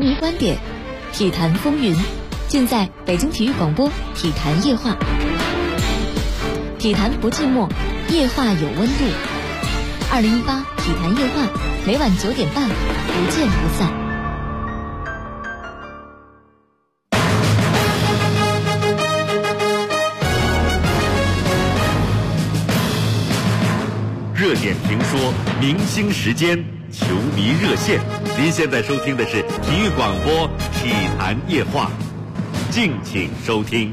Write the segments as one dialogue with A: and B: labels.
A: 球迷观点，体坛风云，尽在北京体育广播体坛夜话。体坛不寂寞，夜话有温度。2018体坛夜话，每晚9点半，不见不散。
B: 热点评说，明星时间，球迷热线。您现在收听的是体育广播体坛夜话，敬请收听。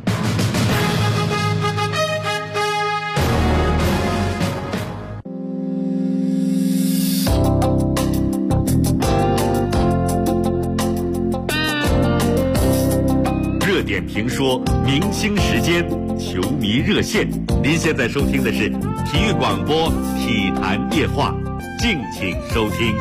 B: 热点评说，明星时间，球迷热线。您现在收听的是体育广播体坛夜话，敬请收听。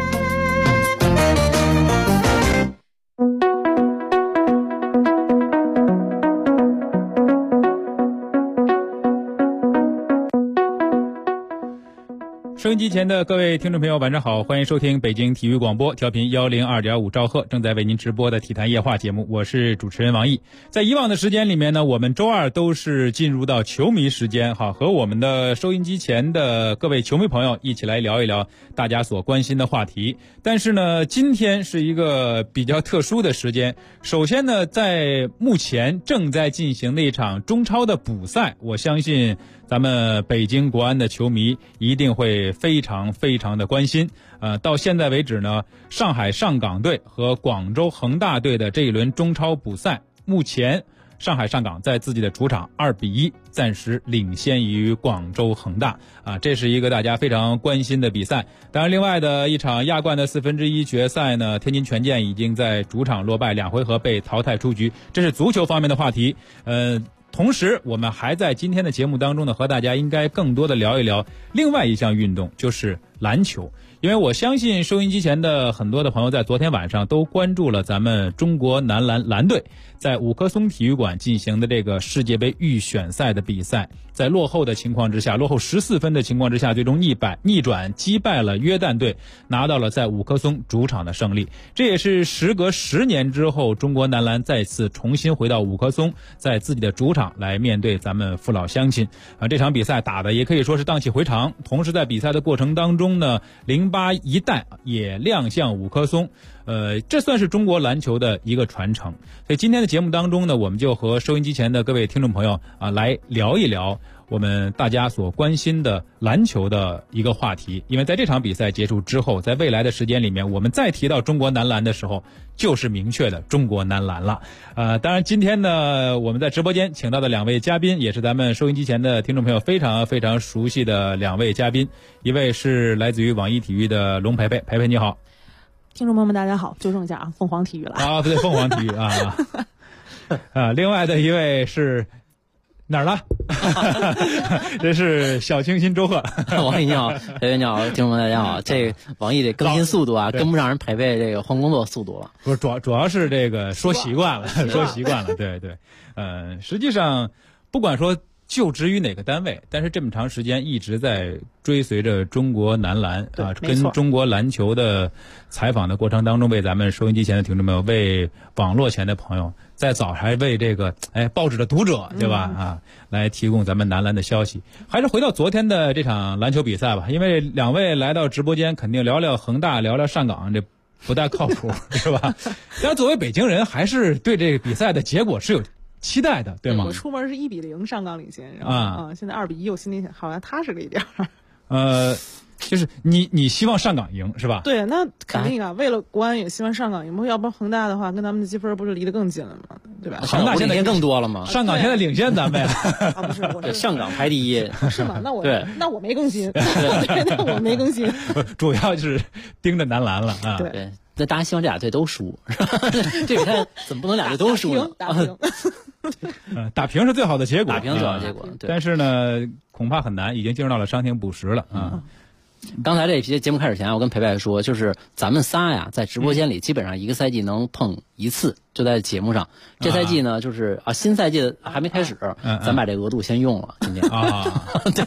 C: 收音机前的各位听众朋友，晚上好，欢迎收听北京体育广播，调频102.5兆赫，正在为您直播的体坛夜话节目，我是主持人王毅。在以往的时间里面呢，我们周二都是进入到球迷时间哈，和我们的收音机前的各位球迷朋友一起来聊一聊大家所关心的话题。但是呢，今天是一个比较特殊的时间。首先呢，在目前正在进行的一场中超的补赛，我相信咱们北京国安的球迷一定会非常非常的关心。到现在为止呢，上海上港队和广州恒大队的这一轮中超补赛，目前上海上港在自己的主场2-1暂时领先于广州恒大这是一个大家非常关心的比赛。当然另外的一场亚冠的1/4决赛呢，天津权健已经在主场落败，2回合被淘汰出局，这是足球方面的话题。同时我们还在今天的节目当中呢，和大家应该更多的聊一聊另外一项运动，就是篮球。因为我相信收音机前的很多的朋友在昨天晚上都关注了咱们中国男篮篮队在五棵松体育馆进行的这个世界杯预选赛的比赛，在落后的情况之下，落后14分的情况之下，最终逆转击败了约旦队，拿到了在五棵松主场的胜利。这也是时隔10年之后，中国男篮再次重新回到五棵松，在自己的主场来面对咱们父老乡亲这场比赛打的也可以说是荡气回肠。同时在比赛的过程当中呢，08一代也亮相五棵松，这算是中国篮球的一个传承。所以今天的节目当中呢，我们就和收音机前的各位听众朋友来聊一聊我们大家所关心的篮球的一个话题。因为在这场比赛结束之后，在未来的时间里面，我们再提到中国男篮的时候，就是明确的中国男篮了。当然今天呢，我们在直播间请到的2位嘉宾，也是咱们收音机前的听众朋友非常非常熟悉的2位嘉宾。一位是来自于网易体育的龙培培，培培你好。
D: 听众朋友们大家好，纠正一下凤凰体育了。
C: 对，凤凰体育另外的一位是哪儿了？这是小清新周贺。
E: 王毅你好，培培你好，听众们大家好。这个王毅的更新速度跟不上人培培这个换工作速度了。
C: 不是，主要是这个说习惯了，说习惯了。对对，实际上不管说就职于哪个单位，但是这么长时间一直在追随着中国男篮跟中国篮球的采访的过程当中，为咱们收音机前的听众朋友，为网络前的朋友，在早还为这个报纸的读者对吧来提供咱们男篮的消息。还是回到昨天的这场篮球比赛吧，因为2位来到直播间，肯定聊聊恒大，聊聊上港，这不大靠谱是吧？但作为北京人，还是对这个比赛的结果是有期待的，对吗？
D: 我出门是1-0上港领先，然后现在2-1，我心里想好像踏实了一点。
C: 就是你希望上港赢是吧？
D: 对，那肯定为了国安也希望上港赢，要不然恒大的话跟咱们的积分不是离得更近了吗？对吧？
E: 恒大现在更多了吗？
C: 上港现在领先咱们
D: 不是，我是
E: 上港排第一，
D: 是吗？那我没更新，对，那我没更新，
C: 主要就是盯着男篮了
D: 对。
E: 那大家希望这俩队都输，这比赛怎么不能俩队都输呢？
D: 打平
C: 打平是最好的结果，
E: 打平最好的结果。
C: 但是呢，恐怕很难，已经进入到了伤停补时了
E: 刚才这节目开始前，我跟培培说，就是咱们仨呀，在直播间里基本上一个赛季能碰1次，就在节目上。这赛季呢，就是新赛季还没开始，咱把这额度先用了，今天
D: 对。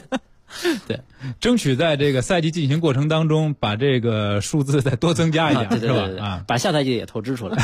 E: 对，
C: 争取在这个赛季进行过程当中，把这个数字再多增加一点，
E: 对
C: 是吧？
E: 把下赛季也透支出来，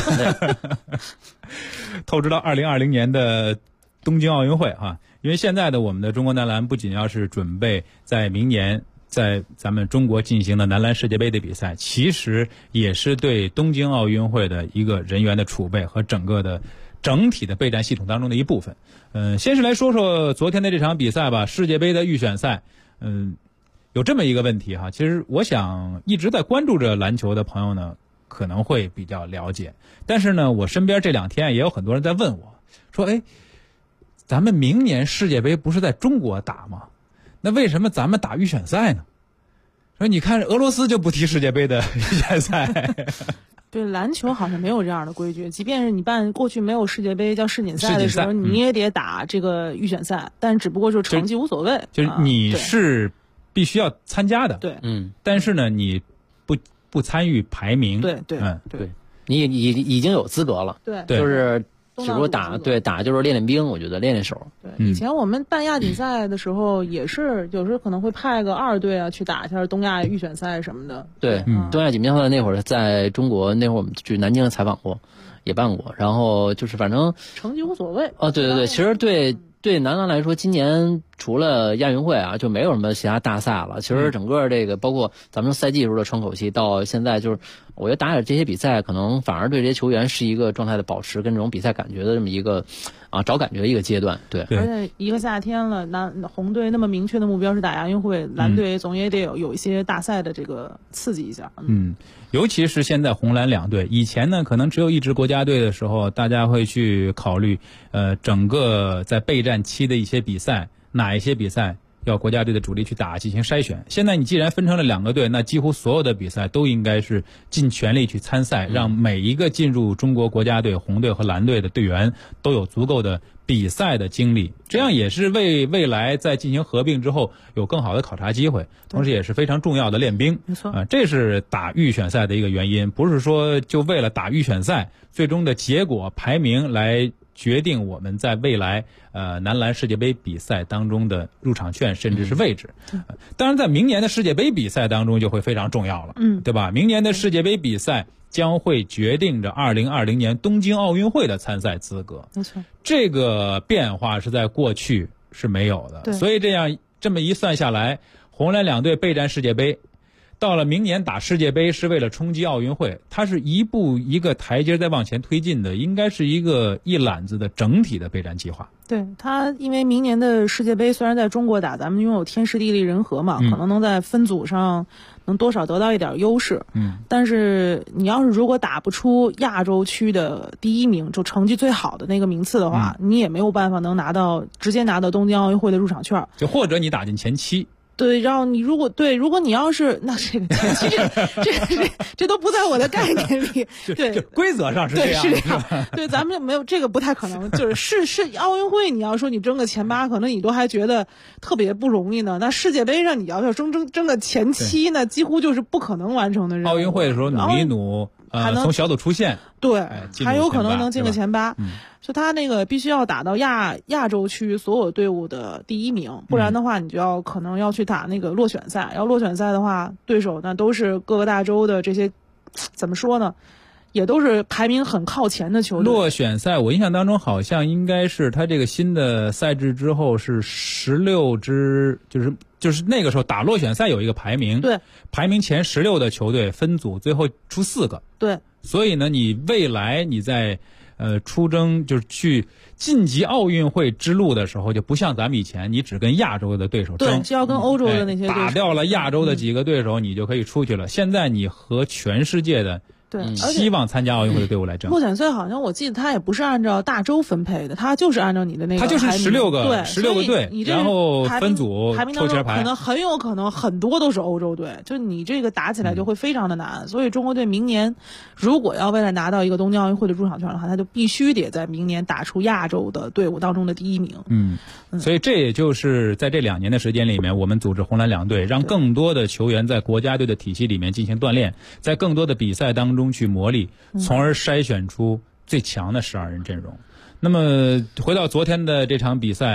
C: 透支到2020年的东京奥运会哈。因为现在的我们的中国男篮不仅要是准备在明年在咱们中国进行的男篮世界杯的比赛，其实也是对东京奥运会的一个人员的储备和整体的备战系统当中的一部分。先是来说说昨天的这场比赛吧，世界杯的预选赛。有这么一个问题哈，其实我想一直在关注着篮球的朋友呢，可能会比较了解。但是呢，我身边这2天也有很多人在问我，说，咱们明年世界杯不是在中国打吗？那为什么咱们打预选赛呢？说你看俄罗斯就不踢世界杯的预选赛。
D: 对，篮球好像没有这样的规矩，即便是你过去没有世界杯叫世锦赛的时候，你也得打这个预选赛，但只不过就成绩无所谓，
C: 就是你是必须要参加的，
D: 对，
C: 但是呢，你不参与排名，
D: 对，
E: 你已经有资格了，
D: 对，
E: 就是只不过打就是练兵，我觉得练手。
D: 对，以前我们办亚锦赛的时候，也是有时候可能会派个2队啊去打一下东亚预选赛什么的。
E: 对，东亚锦标赛那会儿在中国，那会儿我们去南京采访过，也办过，然后就是反正
D: 成绩无所谓。
E: 哦，对，其实对男篮来说，今年除了亚运会啊，就没有什么其他大赛了。其实整个这个包括咱们赛季时候的窗口期，到现在就是，我觉得打这些比赛，可能反而对这些球员是一个状态的保持跟这种比赛感觉的这么一个找感觉的一个阶段。对，
D: 而且一个夏天了，红队那么明确的目标是打亚运会，蓝队总也得有一些大赛的这个刺激一下。
C: 尤其是现在红蓝2队，以前呢可能只有一支国家队的时候，大家会去考虑整个在备战期的一些比赛，哪一些比赛要国家队的主力去打进行筛选。现在你既然分成了2个队，那几乎所有的比赛都应该是尽全力去参赛，让每一个进入中国国家队红队和蓝队的队员都有足够的比赛的经历，这样也是为未来在进行合并之后有更好的考察机会，同时也是非常重要的练兵。
D: 没错，
C: 这是打预选赛的一个原因，不是说就为了打预选赛最终的结果排名来决定我们在未来男篮世界杯比赛当中的入场券甚至是位置。当然在明年的世界杯比赛当中就会非常重要了，对吧？明年的世界杯比赛将会决定着2020年东京奥运会的参赛资格。
D: 没错，
C: 这个变化是在过去是没有的，所以这么一算下来，红蓝2队备战世界杯，到了明年打世界杯是为了冲击奥运会，它是一个台阶在往前推进的，应该是一揽子的整体的备战计划。
D: 对，它因为明年的世界杯虽然在中国打，咱们拥有天时地利人和嘛，可能能在分组上能多少得到一点优势。但是你要是如果打不出亚洲区的第1名，就成绩最好的那个名次的话，你也没有办法能直接拿到东京奥运会的入场券，
C: 就或者你打进前7。
D: 对，然后你如果你要是那这个前期这都不在我的概念里，对，
C: 规则上是这样，
D: 对，是这样，对，咱们没有这个不太可能，就是奥运会，你要说你争个前8，可能你都还觉得特别不容易呢。那世界杯上你要争个前7，那几乎就是不可能完成的任务。
C: 奥运会的时候努一努，从小组出线，
D: 对，还有可能能进个前8。就他那个必须要打到亚洲区所有队伍的第1名，不然的话你就可能要去打那个落选赛。要落选赛的话，对手呢都是各个大洲的这些，怎么说呢，也都是排名很靠前的球队。
C: 落选赛我印象当中好像应该是他这个新的赛制之后是16支，就是那个时候打落选赛有一个排名，
D: 对，
C: 排名前16的球队分组，最后出4个，
D: 对，
C: 所以呢，你未来你在出征就是去晋级奥运会之路的时候，就不像咱们以前，你只跟亚洲的对手争，
D: 对，是要跟欧洲的那些对手
C: 打掉了亚洲的几个对手，你就可以出去了。现在你和全世界的
D: 对，
C: 希望参加奥运会的队伍来争。
D: 落选赛好像我记得它也不是按照大洲分配的，它就是按照你的那个，
C: 它就是16个队，然后分组
D: 排名
C: 抽签排，
D: 可能很有可能很多都是欧洲队，就你这个打起来就会非常的难。所以中国队明年如果要为了拿到一个东京奥运会的入场券的话，他就必须得在明年打出亚洲的队伍当中的第1名。
C: 所以这也就是在这2年的时间里面，我们组织红蓝2队，让更多的球员在国家队的体系里面进行锻炼，在更多的比赛当中去磨砺，从而筛选出最强的12人阵容。那么回到昨天的这场比赛，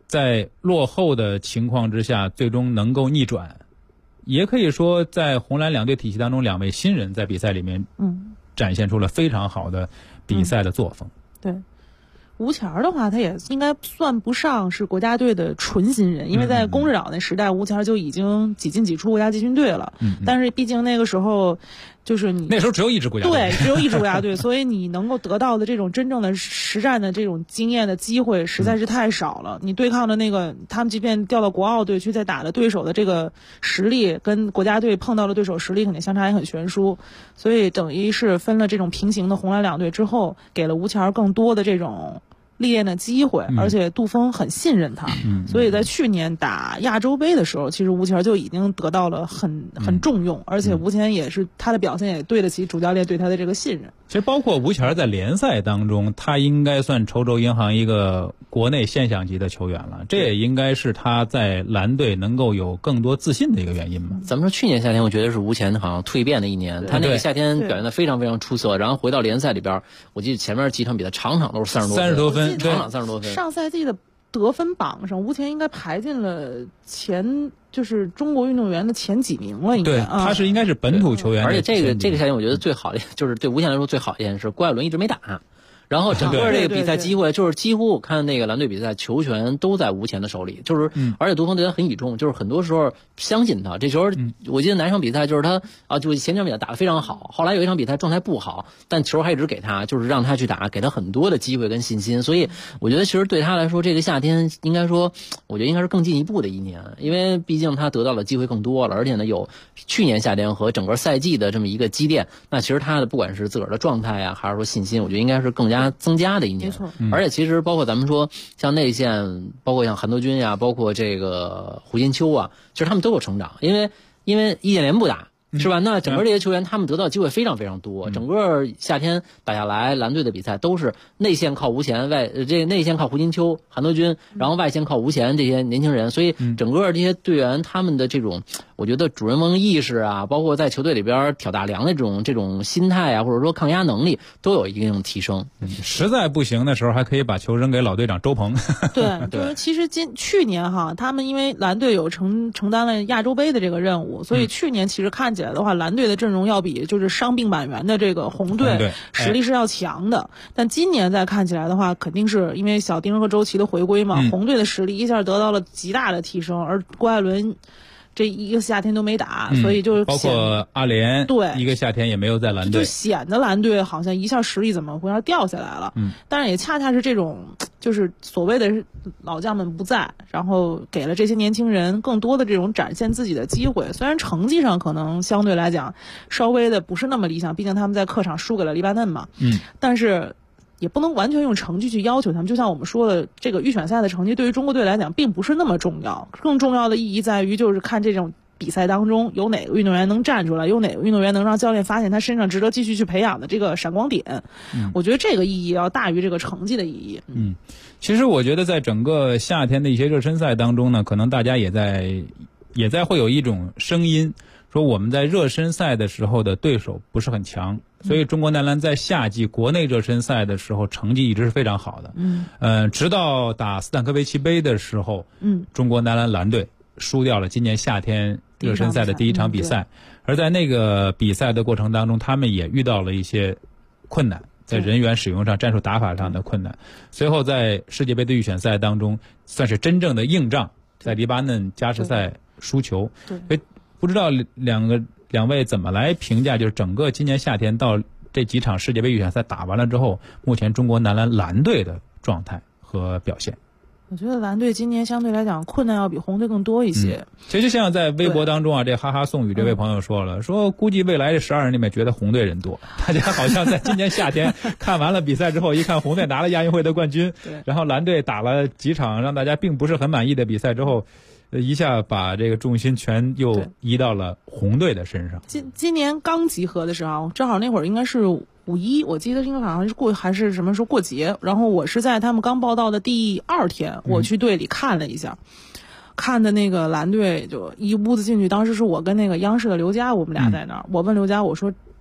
C: 在落后的情况之下最终能够逆转，也可以说在红蓝两队体系当中2位新人在比赛里面展现出了非常好的比赛的作风。
D: 对，吴前的话他也应该算不上是国家队的纯新人，因为在龚指导那时代吴前就已经几进几出国家集训队了，但是毕竟那个时候就是你
C: 那时候只有一支国家队，
D: 对，只有一支国家队，所以你能够得到的这种真正的实战的这种经验的机会实在是太少了。你对抗的那个他们即便调到国奥队去再打的对手的这个实力跟国家队碰到的对手实力肯定相差也很悬殊，所以等于是分了这种平行的红蓝两队之后，给了吴前更多的这种历练的机会，而且杜峰很信任他，所以在去年打亚洲杯的时候，其实吴前就已经得到了很重用，而且吴前也是他的表现也对得起主教练对他的这个信任。
C: 其实包括吴前在联赛当中，他应该算稠州银行一个国内现象级的球员了，这也应该是他在蓝队能够有更多自信的一个原因嘛。
E: 咱们说去年夏天，我觉得是吴前好像蜕变的一年，他那个夏天表现得非常非常出色，然后回到联赛里边，我记得前面几场比赛场场都是30多分，场场30多分。
D: 上赛季的得分榜上，吴前应该排进了就是中国运动员的前几名了，应该。
C: 对，他是应该是本土球员。
E: 而且这个夏天我觉得最好的就是对吴前来说最好一件是郭艾伦一直没打。然后整个这个比赛机会就是几乎我看那个蓝队比赛球权都在吴前的手里，就是而且杜峰对他很倚重，就是很多时候相信他。这球我记得哪场比赛就是他就前场比赛打得非常好，后来有一场比赛状态不好，但球还一直给他，就是让他去打，给他很多的机会跟信心。所以我觉得其实对他来说这个夏天应该说我觉得应该是更进一步的一年，因为毕竟他得到的机会更多了，而且呢有去年夏天和整个赛季的这么一个积淀，那其实他的不管是自个儿的状态啊还是说信心，我觉得应该是更加增加的一年。而且其实包括咱们说像内线，包括像韩德君呀，包括这个胡金秋啊，其实他们都有成长，因为易建联不打是吧？那整个这些球员他们得到的机会非常非常多，整个夏天打下来蓝队的比赛都是内线靠吴前，内线靠胡金秋、韩德君，然后外线靠吴前这些年轻人，所以整个这些队员他们的这种我觉得主人翁意识啊，包括在球队里边挑大梁的这种心态啊，或者说抗压能力都有一定提升。
C: 实在不行的时候还可以把球扔给老队长周鹏。
D: 对，就是其实去年他们因为蓝队有承担了亚洲杯的这个任务，所以去年其实看起来的话，蓝队的阵容要比就是伤病满员的这个红队实力是要强的。但今年再看起来的话，肯定是因为小丁和周琦的回归嘛，红队的实力一下得到了极大的提升，而郭艾伦这一个夏天都没打，所以就是
C: 包括阿联
D: 对
C: 一个夏天也没有在蓝队，
D: 就显得蓝队好像一下实力怎么回事掉下来了。但是也恰恰是这种就是所谓的老将们不在，然后给了这些年轻人更多的这种展现自己的机会。虽然成绩上可能相对来讲稍微的不是那么理想，毕竟他们在客场输给了黎巴嫩嘛，但是也不能完全用成绩去要求他们。就像我们说的，这个预选赛的成绩对于中国队来讲并不是那么重要，更重要的意义在于就是看这种比赛当中有哪个运动员能站出来，有哪个运动员能让教练发现他身上值得继续去培养的这个闪光点。我觉得这个意义要大于这个成绩的意义。
C: 其实我觉得在整个夏天的一些热身赛当中呢，可能大家也在会有一种声音说我们在热身赛的时候的对手不是很强，所以中国男篮在夏季国内热身赛的时候成绩一直是非常好的。直到打斯坦科维奇杯的时候，中国男篮蓝队输掉了今年夏天热身赛的第一场比赛，而在那个比赛的过程当中，他们也遇到了一些困难，在人员使用上、战术打法上的困难。随后在世界杯的预选赛当中，算是真正的硬仗，在黎巴嫩加时赛输球。不知道两位怎么来评价，就是整个今年夏天到这几场世界杯预选赛打完了之后，目前中国男篮蓝队的状态和表现？
D: 我觉得蓝队今年相对来讲困难要比红队更多一些。
C: 其实像在微博当中这哈哈宋宇这位朋友说了，说估计未来这12人里面觉得红队人多，大家好像在今年夏天看完了比赛之后，一看红队拿了亚运会的冠军，然后蓝队打了几场让大家并不是很满意的比赛之后，一下把这个重心全又移到了红队的身上。
D: 今年刚集合的时候，正好那会儿应该是5·1，我记得应该好像是还是什么时候过节，然后我是在他们刚报道的第2天，我去队里看了一下，看的那个蓝队就一屋子进去，当时是我跟那个央视的刘佳，我们俩在那儿，我问刘佳，我说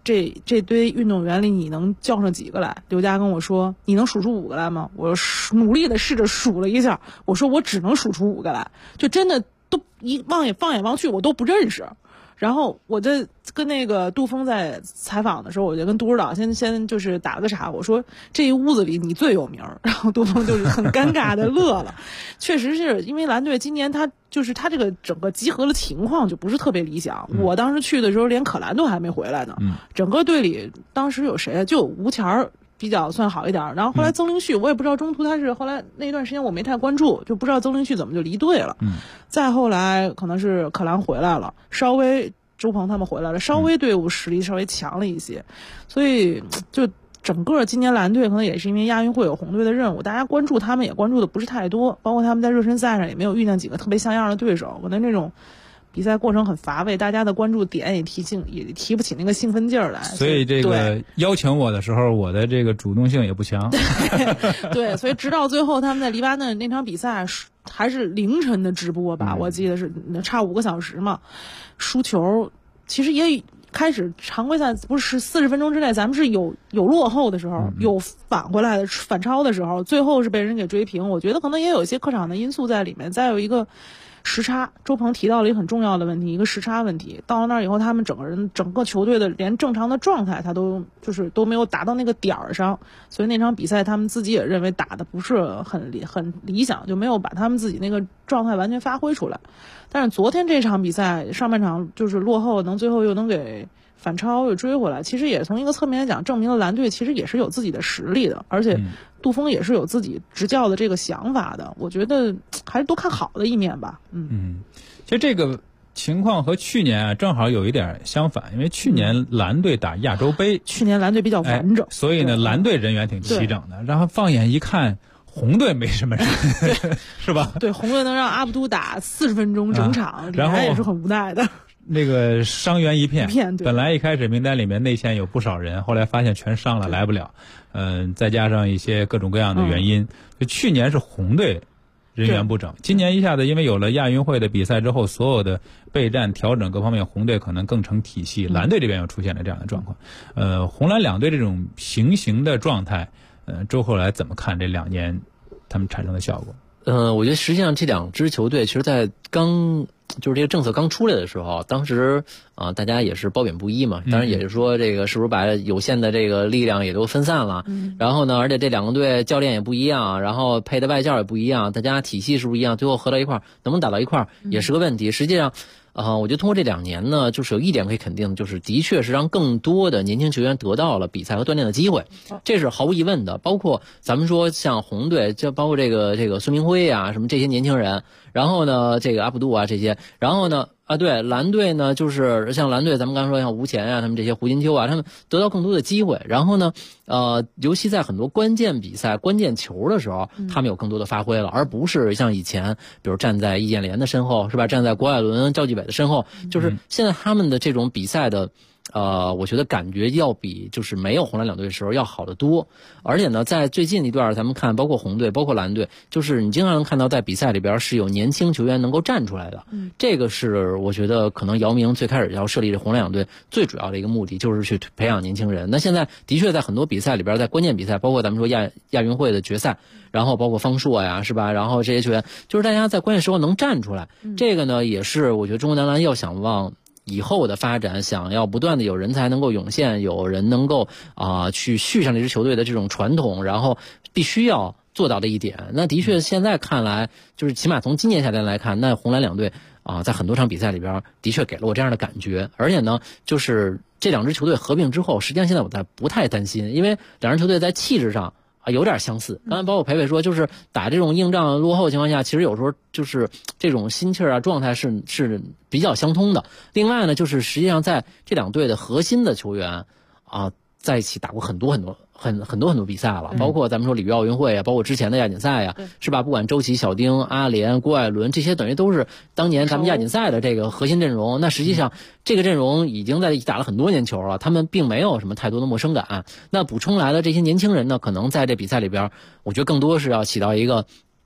D: 这堆运动员里你能叫上几个来？刘佳跟我说你能数出5个来吗？我努力的试着数了一下，我说我只能数出5个来，就真的都放眼望去我都不认识。然后我就跟那个杜峰在采访的时候，我就跟杜指导先就是打了个岔，我说这一屋子里你最有名。然后杜峰就是很尴尬的乐了。确实是因为蓝队今年他这个整个集合的情况就不是特别理想。我当时去的时候连可兰都还没回来呢。整个队里当时有谁？就有吴前儿比较算好一点，然后后来曾灵旭我也不知道中途他是后来那段时间我没太关注，就不知道曾灵旭怎么就离队了。再后来可能是可兰回来了，稍微周鹏他们回来了，稍微队伍实力稍微强了一些，所以就整个今年蓝队可能也是因为亚运会有红队的任务，大家关注他们也关注的不是太多，包括他们在热身赛上也没有遇见几个特别像样的对手，可能这种比赛过程很乏味，大家的关注点也提不起那个兴奋劲儿来。
C: 所以这个邀请我的时候，我的这个主动性也不强。
D: 对，所以直到最后他们在黎巴嫩那场比赛还是凌晨的直播吧，我记得是差5个小时嘛，输球其实也开始常规赛不是40分钟之内咱们是有落后的时候，有反回来的反超的时候，最后是被人给追平。我觉得可能也有一些客场的因素在里面，再有一个时差，周鹏提到了一个很重要的问题，一个时差问题。到了那儿以后，他们整个球队的连正常的状态他都没有达到那个点儿上，所以那场比赛他们自己也认为打的不是很理想，就没有把他们自己那个状态完全发挥出来。但是昨天这场比赛上半场就是落后，最后又能给反超又追回来，其实也从一个侧面来讲证明了蓝队其实也是有自己的实力的，而且杜峰也是有自己执教的这个想法的，我觉得还是多看好的一面吧。
C: 其实这个情况和去年正好有一点相反，因为去年蓝队打亚洲杯，
D: 去年蓝队比较完整，
C: 所以呢蓝队人员挺齐整的，然后放眼一看红队没什么人，是吧？
D: 对，红队能让阿卜杜打40分钟整场，然后也是很无奈的。
C: 那个伤员一片，
D: 对，
C: 本来一开始名单里面内线有不少人，后来发现全伤了，来不了。再加上一些各种各样的原因，就去年是红队人员不整，今年一下子因为有了亚运会的比赛之后，所有的备战调整各方面，红队可能更成体系，蓝队这边又出现了这样的状况。红蓝两队这种平行的状态，周后来怎么看这2年他们产生的效果？
E: 我觉得实际上这2支球队其实在就是这个政策刚出来的时候，当时大家也是褒贬不一嘛。当然也是说这个是不是把有限的这个力量也都分散了。然后呢，而且这2个队教练也不一样，然后配的外教也不一样，大家体系是不是一样？最后合到一块儿，能不能打到一块儿也是个问题。实际上，我觉得通过这2年呢，就是有一点可以肯定，就是的确是让更多的年轻球员得到了比赛和锻炼的机会，这是毫无疑问的。包括咱们说像红队，就包括这个孙明辉啊，什么这些年轻人，然后呢，这个阿卜杜啊这些，然后呢。对，蓝队呢，就是像蓝队，咱们刚才说像吴前啊，他们这些胡金秋啊，他们得到更多的机会。然后呢，尤其在很多关键比赛、关键球的时候，他们有更多的发挥了，而不是像以前，比如站在易建联的身后，是吧？站在郭艾伦、赵继伟的身后，就是现在他们的这种比赛的。我觉得感觉要比就是没有红蓝两队的时候要好得多，而且呢，在最近一段咱们看，包括红队，包括蓝队，就是你经常能看到在比赛里边是有年轻球员能够站出来的。这个是我觉得可能姚明最开始要设立这红蓝两队最主要的一个目的，就是去培养年轻人。那现在的确在很多比赛里边，在关键比赛，包括咱们说亚运会的决赛，然后包括方硕呀，是吧？然后这些球员，就是大家在关键时候能站出来。这个呢，也是我觉得中国男篮要想往以后的发展，想要不断的有人才能够涌现，有人能够去续上这支球队的这种传统，然后必须要做到的一点。那的确现在看来，就是起码从今年夏天来看，那红蓝两队在很多场比赛里边的确给了我这样的感觉。而且呢，就是这2支球队合并之后，实际上现在我不太担心，因为2支球队在气质上有点相似。刚才包括培培说，就是打这种硬仗落后的情况下，其实有时候就是这种心气儿状态是比较相通的。另外呢，就是实际上在这2队的核心的球员在一起打过很多比赛了，包括咱们说里约奥运会啊，包括之前的亚锦赛啊，是吧？不管周琦、小丁、阿联、郭艾伦，这些等于都是当年咱们亚锦赛的这个核心阵容。那实际上这个阵容已经在打了很多年球了，他们并没有什么太多的陌生感。那补充来的这些年轻人呢，可能在这比赛里边，我觉得更多是要起到一个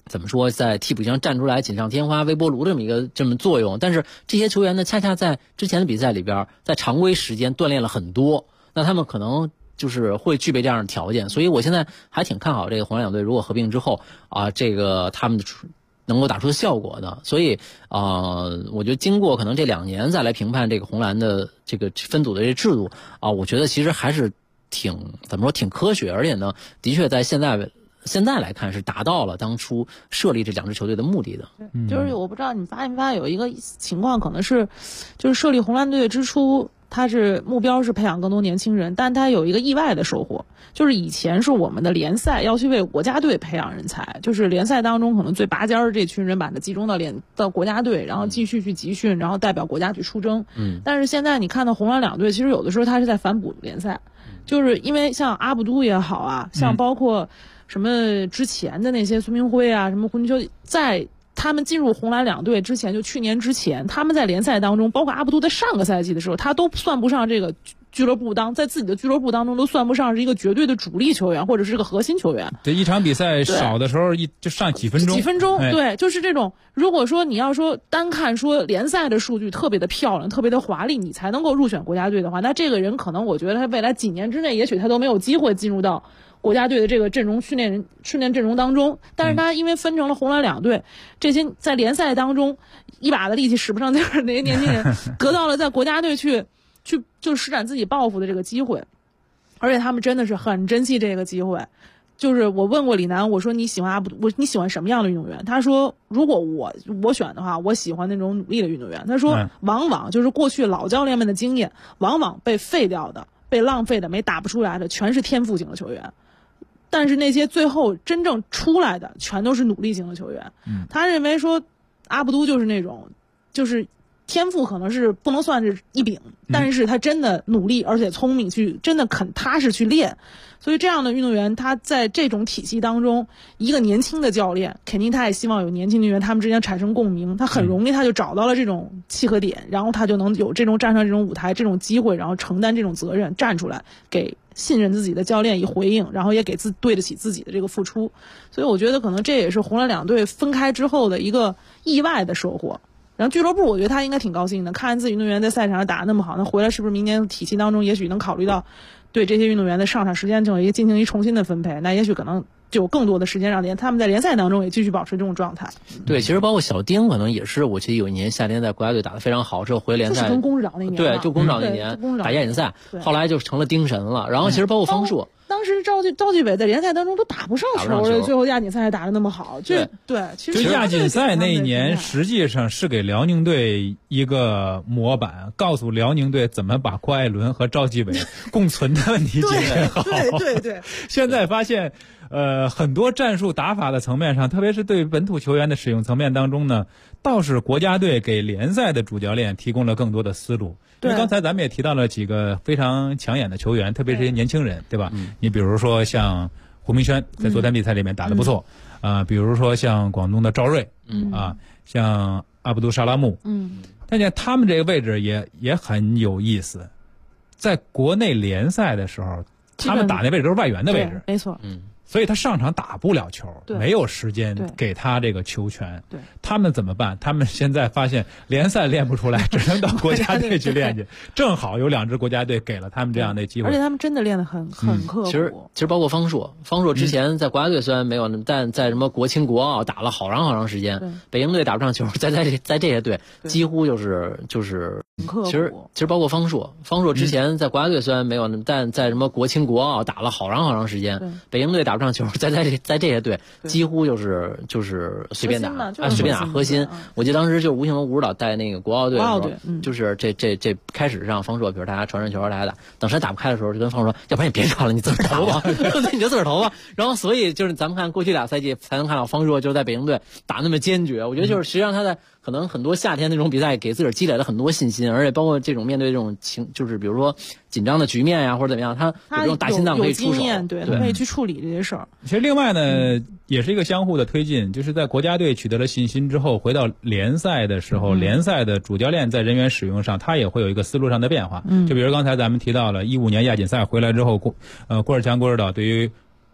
E: 怎么说，在替补席上站出来锦上添花、微波炉这么作用。但是这些球员呢，恰恰在之前的比赛里边，在常规时间锻炼了很多，那他们可能就是会具备这样的条件。所以我现在还挺看好这个红蓝两队如果合并之后啊，这个他们能够打出效果的。所以我觉得经过可能这2年再来评判这个红蓝的这个分组的这制度啊，我觉得其实还是挺科学，而且呢，的确在现在来看是达到了当初设立这2支球队的目的的。
D: 就是我不知道你发没发现有一个情况，可能是就是设立红蓝队之初，它是目标是培养更多年轻人，但它有一个意外的收获，就是以前是我们的联赛要去为国家队培养人才，就是联赛当中可能最拔尖儿这群人把它集中到国家队，然后继续去集训，然后代表国家去出征。但是现在你看到红蓝两队，其实有的时候它是在反哺联赛，就是因为像阿布都也好啊，像包括什么之前的那些孙明辉啊，什么胡金秋，在他们进入红蓝两队之前，就去年之前，他们在联赛当中，包括阿布都在上个赛季的时候，他都算不上这个俱乐部在自己的俱乐部当中都算不上是一个绝对的主力球员或者是个核心球员。
C: 对，一场比赛少的时候就上几分钟，
D: 对，就是这种。如果说你要说单看说联赛的数据特别的漂亮，特别的华丽，你才能够入选国家队的话，那这个人可能我觉得他未来几年之内，也许他都没有机会进入到国家队的这个阵容训练阵容当中。但是他因为分成了红蓝两队，这些在联赛当中一把的力气使不上劲儿的那些年轻人，得到了在国家队去就施展自己抱负的这个机会，而且他们真的是很珍惜这个机会。就是我问过李楠，我说你喜欢你喜欢什么样的运动员？他说如果我选的话，我喜欢那种努力的运动员。他说往往就是过去老教练们的经验，往往被废掉的、被浪费的、没打不出来的，全是天赋型的球员。但是那些最后真正出来的，全都是努力型的球员。他认为说阿布都就是那种，就是天赋可能是不能算是一丙，但是他真的努力而且聪明，真的肯踏实去练。所以这样的运动员，他在这种体系当中，一个年轻的教练肯定他也希望有年轻运动员他们之间产生共鸣，他很容易他就找到了这种契合点，然后他就能有这种站上这种舞台这种机会，然后承担这种责任，站出来给信任自己的教练以回应，然后也给对得起自己的这个付出。所以我觉得可能这也是红蓝两队分开之后的一个意外的收获。然后俱乐部我觉得他应该挺高兴的，看自己运动员在赛场上打得那么好，那回来是不是明年体系当中也许能考虑到对这些运动员的上场时间进行一重新的分配，那也许可能就有更多的时间让他们在联赛当中也继续保持这种状态。
E: 对，其实包括小丁可能也是，我记得有一年夏天在国家队打得非常好，之后回联赛，
D: 就是跟龚指导那年，
E: 对，就龚指导那年打亚锦赛，后来就成了丁神了。然后其实包括方硕。
D: 当时赵继伟在联赛当中都打不上球，最后亚锦赛打得那么好，对，其实
C: 亚锦赛那一年实际上是给辽宁队一个模板，告诉辽宁队怎么把郭艾伦和赵继伟共存的问题解决好。
D: 对。
C: 现在发现，很多战术打法的层面上，特别是对本土球员的使用层面当中呢，倒是国家队给联赛的主教练提供了更多的思路。因为刚才咱们也提到了几个非常抢眼的球员，特别是一些年轻人，对吧？你比如说像胡明轩，在昨天比赛里面打得不错，比如说像广东的赵睿，像阿卜杜沙拉木，但是他们这个位置也很有意思，在国内联赛的时候，他们打那位置都是外援的位置，
D: 没错，
C: 所以他上场打不了球，没有时间给他这个球权。
D: 对，
C: 他们怎么办？他们现在发现联赛练不出来，只能到国家队去练去。正好有2支国家队给了他们这样的机会，
D: 而且他们真的练得很刻苦。
E: 其实包括方硕之前在国家队虽然没有，但在什么国青国奥打了好长时间，北京队打不上球，在这些队几乎就是
D: 很刻苦。
E: 其实包括方硕之前在国家队虽然没有，但在什么国青国奥打了好长时间，北京队打不上球，在这些队几乎就是随便打，随便打核心。我记得当时就吴兴吴指导带那个国奥队的时候，就是这开始让方硕，比如大家传球大家打，等谁打不开的时候，就跟方硕说，要不然你别传了，你自个儿投吧，你就自个儿投吧。然后所以就是咱们看过去2赛季才能看到方硕就在北京队打那么坚决。我觉得就是实际上他在可能很多夏天那种比赛给自个儿积累了很多信心，而且包括这种面对这种就是比如说紧张的局面呀或者怎么样，他有这种大心脏可以出手，
D: 对，可以去处理这些事儿。
C: 其实另外呢，也是一个相互的推进，就是在国家队取得了信心之后，回到联赛的时候，联赛的主教练在人员使用上，他也会有一个思路上的变化。就比如刚才咱们提到了15年亚锦赛回来之后，郭士强郭指导对于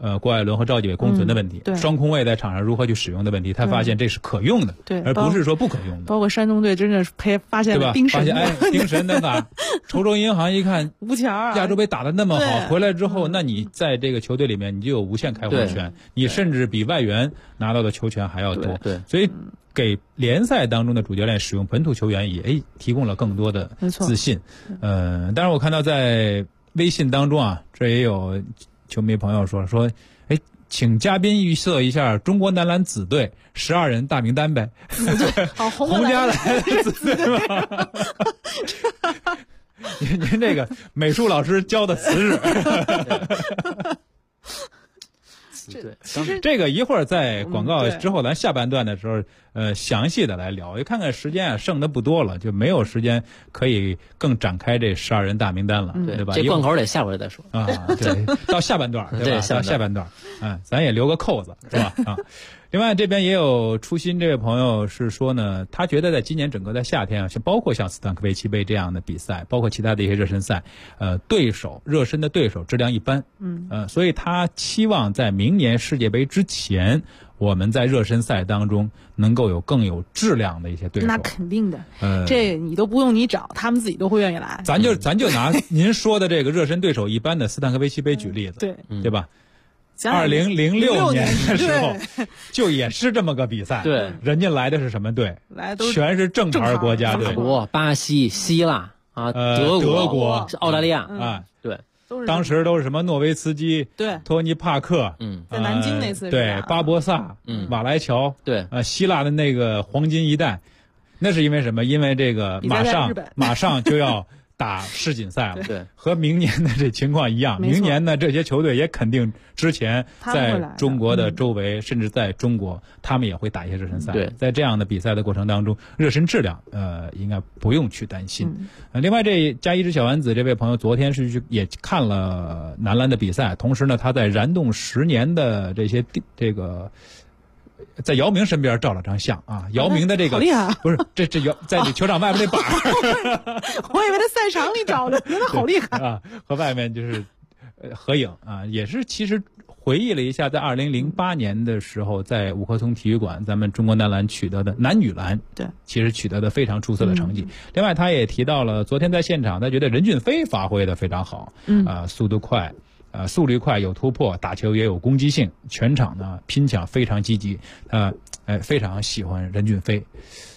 C: 郭艾伦和赵继伟共存的问题，双空卫在场上如何去使用的问题，他发现这是可用的，而不是说不可用的。
D: 包括山东队真的是发现了丁神，
C: 发现丁神那个稠州银行一看
D: 吴强
C: 亚洲杯打得那么好，回来之后，那你在这个球队里面你就有无限开火权，你甚至比外援拿到的球权还要多。
E: 对，
C: 所以给联赛当中的主教练使用本土球员也提供了更多的自信。当然我看到在微信当中啊，这也有球迷朋友说，请嘉宾预测一下中国男篮子队12人大名单呗。
D: 好，
C: 洪家来的子队吗？您这个美术老师教的词日。
E: 对，
C: 这个一会儿在广告之后，咱下半段的时候，详细的来聊。我看看时间啊，剩的不多了，就没有时间可以更展开这12人大名单了，对吧？
E: 这贯口得下回再说
C: 啊。对，到下半段，对吧？到下半段，咱也留个扣子，是吧？啊。另外，这边也有初心这位朋友是说呢，他觉得在今年整个在夏天啊，包括像斯坦科维奇杯这样的比赛，包括其他的一些热身赛，热身的对手质量一般，所以他期望在明年世界杯之前，我们在热身赛当中能够有更有质量的一些对手。
D: 那肯定的，这你都不用你找，他们自己都会愿意来。
C: 咱就拿您说的这个热身对手一般的斯坦科维奇杯举例子，对吧？2006年的时候，就也是这么个比赛。
E: 对，
C: 人家来的是什么队？
D: 来都
C: 全是正牌国家队，
E: 法国、巴西、希腊啊，德国、澳大利亚
C: 啊，
E: 对，
C: 当时都是什么诺维茨基、
D: 对，
C: 托尼帕克，
D: 在南京那次
C: 对，巴博萨，瓦莱乔，
E: 对，
C: 希腊的那个黄金一代，那是因为什么？因为这个马上就要打世锦赛了，
E: 对，
C: 和明年的这情况一样。明年呢，这些球队也肯定之前在中国的周围，甚至在中国，他们也会打一些热身赛。
E: 对，
C: 在这样的比赛的过程当中，热身质量应该不用去担心。另外，这加一只小丸子这位朋友昨天是也看了男篮的比赛，同时呢，他在燃动10年的这个。在姚明身边照了张相啊，姚明的这个不是这在这球场外面那板
D: 我以为在赛场里照的，真的好厉害
C: 啊！和外面就是合影啊，也是其实回忆了一下，在2008年的时候，在五棵松体育馆，咱们中国男篮取得的男女篮，
D: 对，
C: 其实取得的非常出色的成绩。另外，他也提到了昨天在现场，他觉得任骏飞发挥的非常好，速度快。速率快，有突破，打球也有攻击性，全场呢拼抢非常积极，非常喜欢任骏飞。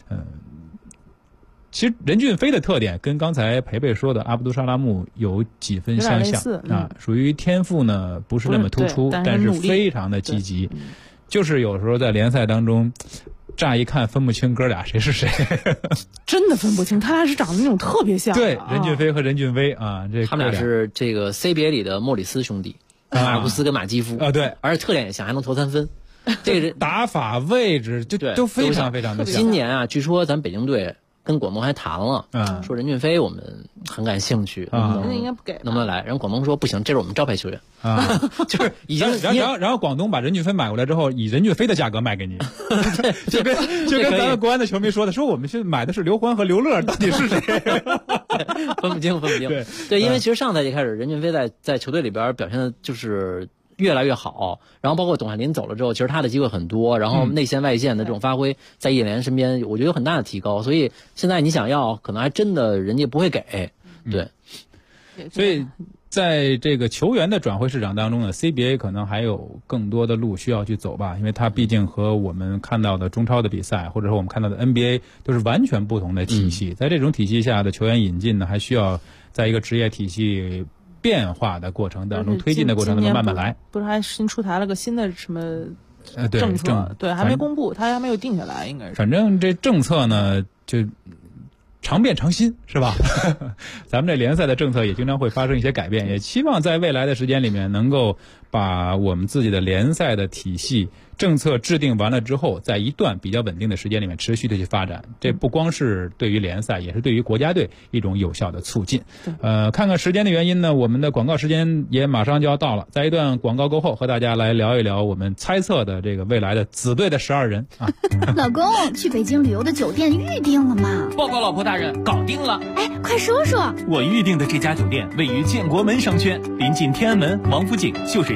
C: 其实任骏飞的特点跟刚才培培说的阿卜杜沙拉木有几分相像啊，属于天赋呢不是那么突出，但是非常的积极，就是有时候在联赛当中。乍一看分不清哥俩谁是谁，
D: 真的分不清，他俩是长得那种特别像。
C: 对，任骏飞和任骏威啊，
E: 他们俩是这个 CBA 里的莫里斯兄弟，马库斯跟马基夫
C: 啊，对，
E: 而且特点也像，还能投3分。这个
C: 打法位置就都非常非常的像。
E: 今年啊，据说咱北京队跟广东还谈了，说任骏飞我们很感兴趣，
D: 人家应该不给，
E: 能不能来？然后广东说不行，这是我们招牌球员
C: 啊，
E: 就是已经
C: 然后广东把任骏飞买过来之后，以任骏飞的价格卖给你，就跟咱们国安的球迷说的，说我们是买的是刘欢和刘乐，到底是谁？
E: 分不清。对，因为其实上赛季开始，任骏飞在球队里边表现的就是越来越好，然后包括董海林走了之后，其实他的机会很多，然后内线外线的这种发挥，在叶莲身边，我觉得有很大的提高。所以现在你想要，可能还真的人家不会给，对。
C: 所以在这个球员的转会市场当中呢 ，CBA 可能还有更多的路需要去走吧，因为它毕竟和我们看到的中超的比赛，或者说我们看到的 NBA 都是完全不同的体系。在这种体系下的球员引进呢，还需要在一个职业体系变化的过程当中，推进的过程当中慢慢来。
D: 不是还新出台了个新的什么政策？对，还没公布，他还没有定下来，应该是。
C: 反正这政策呢，就常变常新，是吧？咱们这联赛的政策也经常会发生一些改变，也期望在未来的时间里面能够把我们自己的联赛的体系政策制定完了之后，在一段比较稳定的时间里面持续的去发展。这不光是对于联赛，也是对于国家队一种有效的促进。看看时间的原因呢，我们的广告时间也马上就要到了。在一段广告过后，和大家来聊一聊我们猜测的这个未来的子队的12人啊。
F: 老公，去北京旅游的酒店预定了吗？
G: 报告老婆大人，搞定了。
F: 哎，快说说。
G: 我预定的这家酒店位于建国门商圈，临近天安门、王府井、秀水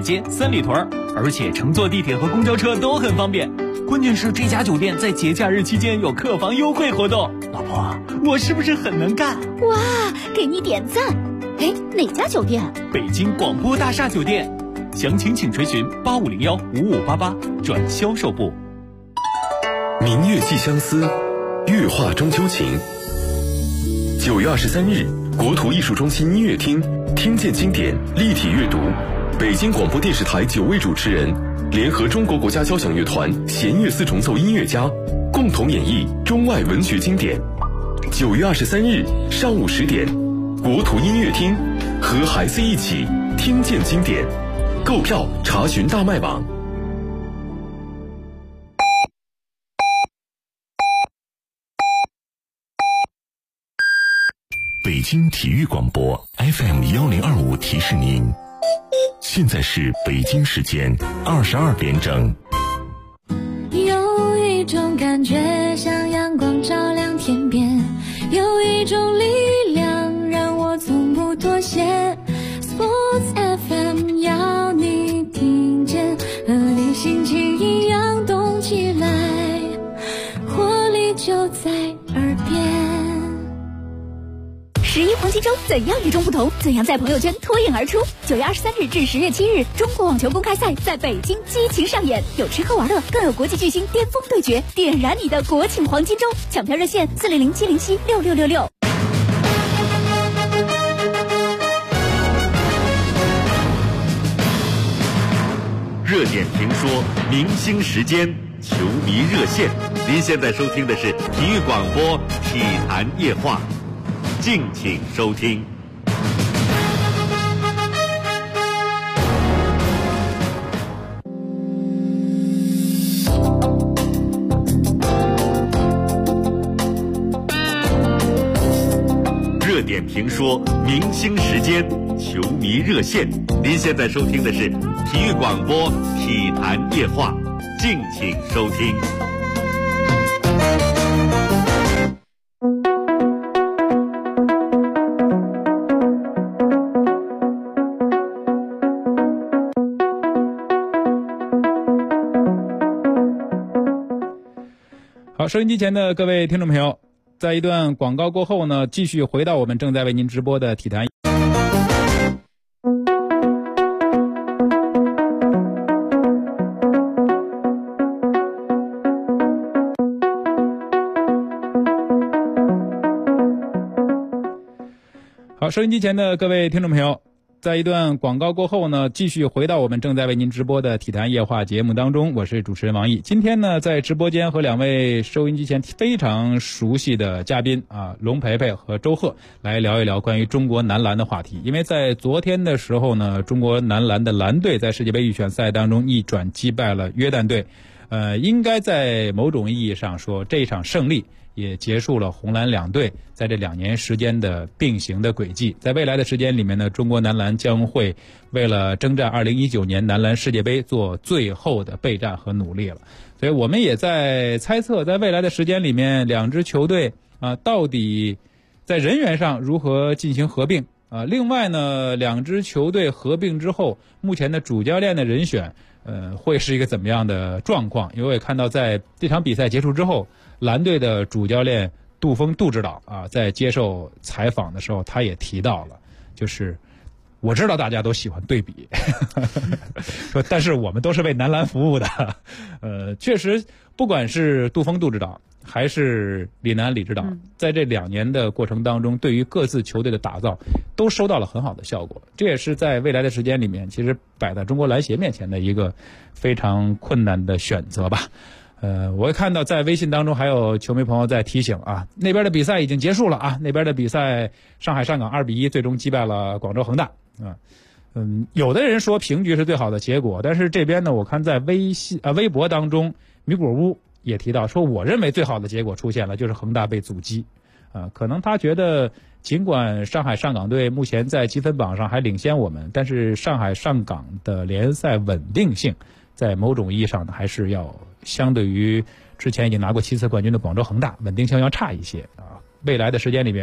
G: 街、三里屯，而且乘坐地铁和公交车都很方便。关键是这家酒店在节假日期间有客房优惠活动。老婆，我是不是很能干？
F: 哇，给你点赞！哎，哪家酒店？
G: 北京广播大厦酒店。详情请垂询8501-5588转销售部。
H: 明月寄相思，月画中秋情。9月23日，国土艺术中心音乐厅听见经典立体阅读，北京广播电视台9位主持人联合中国国家交响乐团弦乐四重奏音乐家，共同演绎中外文学经典。9月23日上午10点，国土音乐厅和孩子一起听见经典。购票查询大麦网。北京体育广播 FM1025提示您，现在是北京时间22点整。
I: 有一种感觉像阳光照亮天边，有一种力量让我从不妥协。Sports FM 要你听见，和你心情一样动起来，活力就在耳边。
F: 11黄金周怎样与众不同？怎样在朋友圈脱颖而出？9月23日至10月7日，中国网球公开赛在北京激情上演，有吃喝玩乐，更有国际巨星巅峰对决，点燃你的国庆黄金周！抢票热线400-707-6666。
B: 热点评说，明星时间，球迷热线。您现在收听的是体育广播体坛夜话，敬请收听。热点评说，明星时间，球迷热线。您现在收听的是体育广播体坛夜话，敬请收听。
C: 好，收音机前的各位听众朋友，在一段广告过后呢，继续回到我们正在为您直播的体坛。好，收音机前的各位听众朋友，在一段广告过后呢，继续回到我们正在为您直播的体坛夜话节目当中，我是主持人王毅。今天呢，在直播间和两位收音机前非常熟悉的嘉宾啊，龙培培和周鹤来聊一聊关于中国男篮的话题。因为在昨天的时候呢，中国男篮的蓝队在世界杯预选赛当中逆转击败了约旦队，应该在某种意义上说，这一场胜利也结束了红蓝两队在这2年时间的并行的轨迹。在未来的时间里面呢，中国男篮将会为了征战2019年男篮世界杯做最后的备战和努力了。所以我们也在猜测，在未来的时间里面，两支球队到底在人员上如何进行合并啊？另外呢，两支球队合并之后，目前的主教练的人选会是一个怎么样的状况？因为我也看到，在这场比赛结束之后，蓝队的主教练杜指导啊，在接受采访的时候，他也提到了，就是我知道大家都喜欢对比，说但是我们都是为男篮服务的。确实，不管是杜指导还是李楠李指导，在这2年的过程当中，对于各自球队的打造都收到了很好的效果。这也是在未来的时间里面，其实摆在中国篮协面前的一个非常困难的选择吧。我也看到在微信当中还有球迷朋友在提醒啊，那边的比赛已经结束了啊，那边的比赛上海上港2-1最终击败了广州恒大啊。有的人说平局是最好的结果，但是这边呢，我看在微博当中，米果屋也提到说，我认为最好的结果出现了，就是恒大被阻击可能他觉得尽管上海上港队目前在积分榜上还领先我们，但是上海上港的联赛稳定性在某种意义上呢，还是要相对于之前已经拿过7次冠军的广州恒大稳定性要差一些啊。未来的时间里边，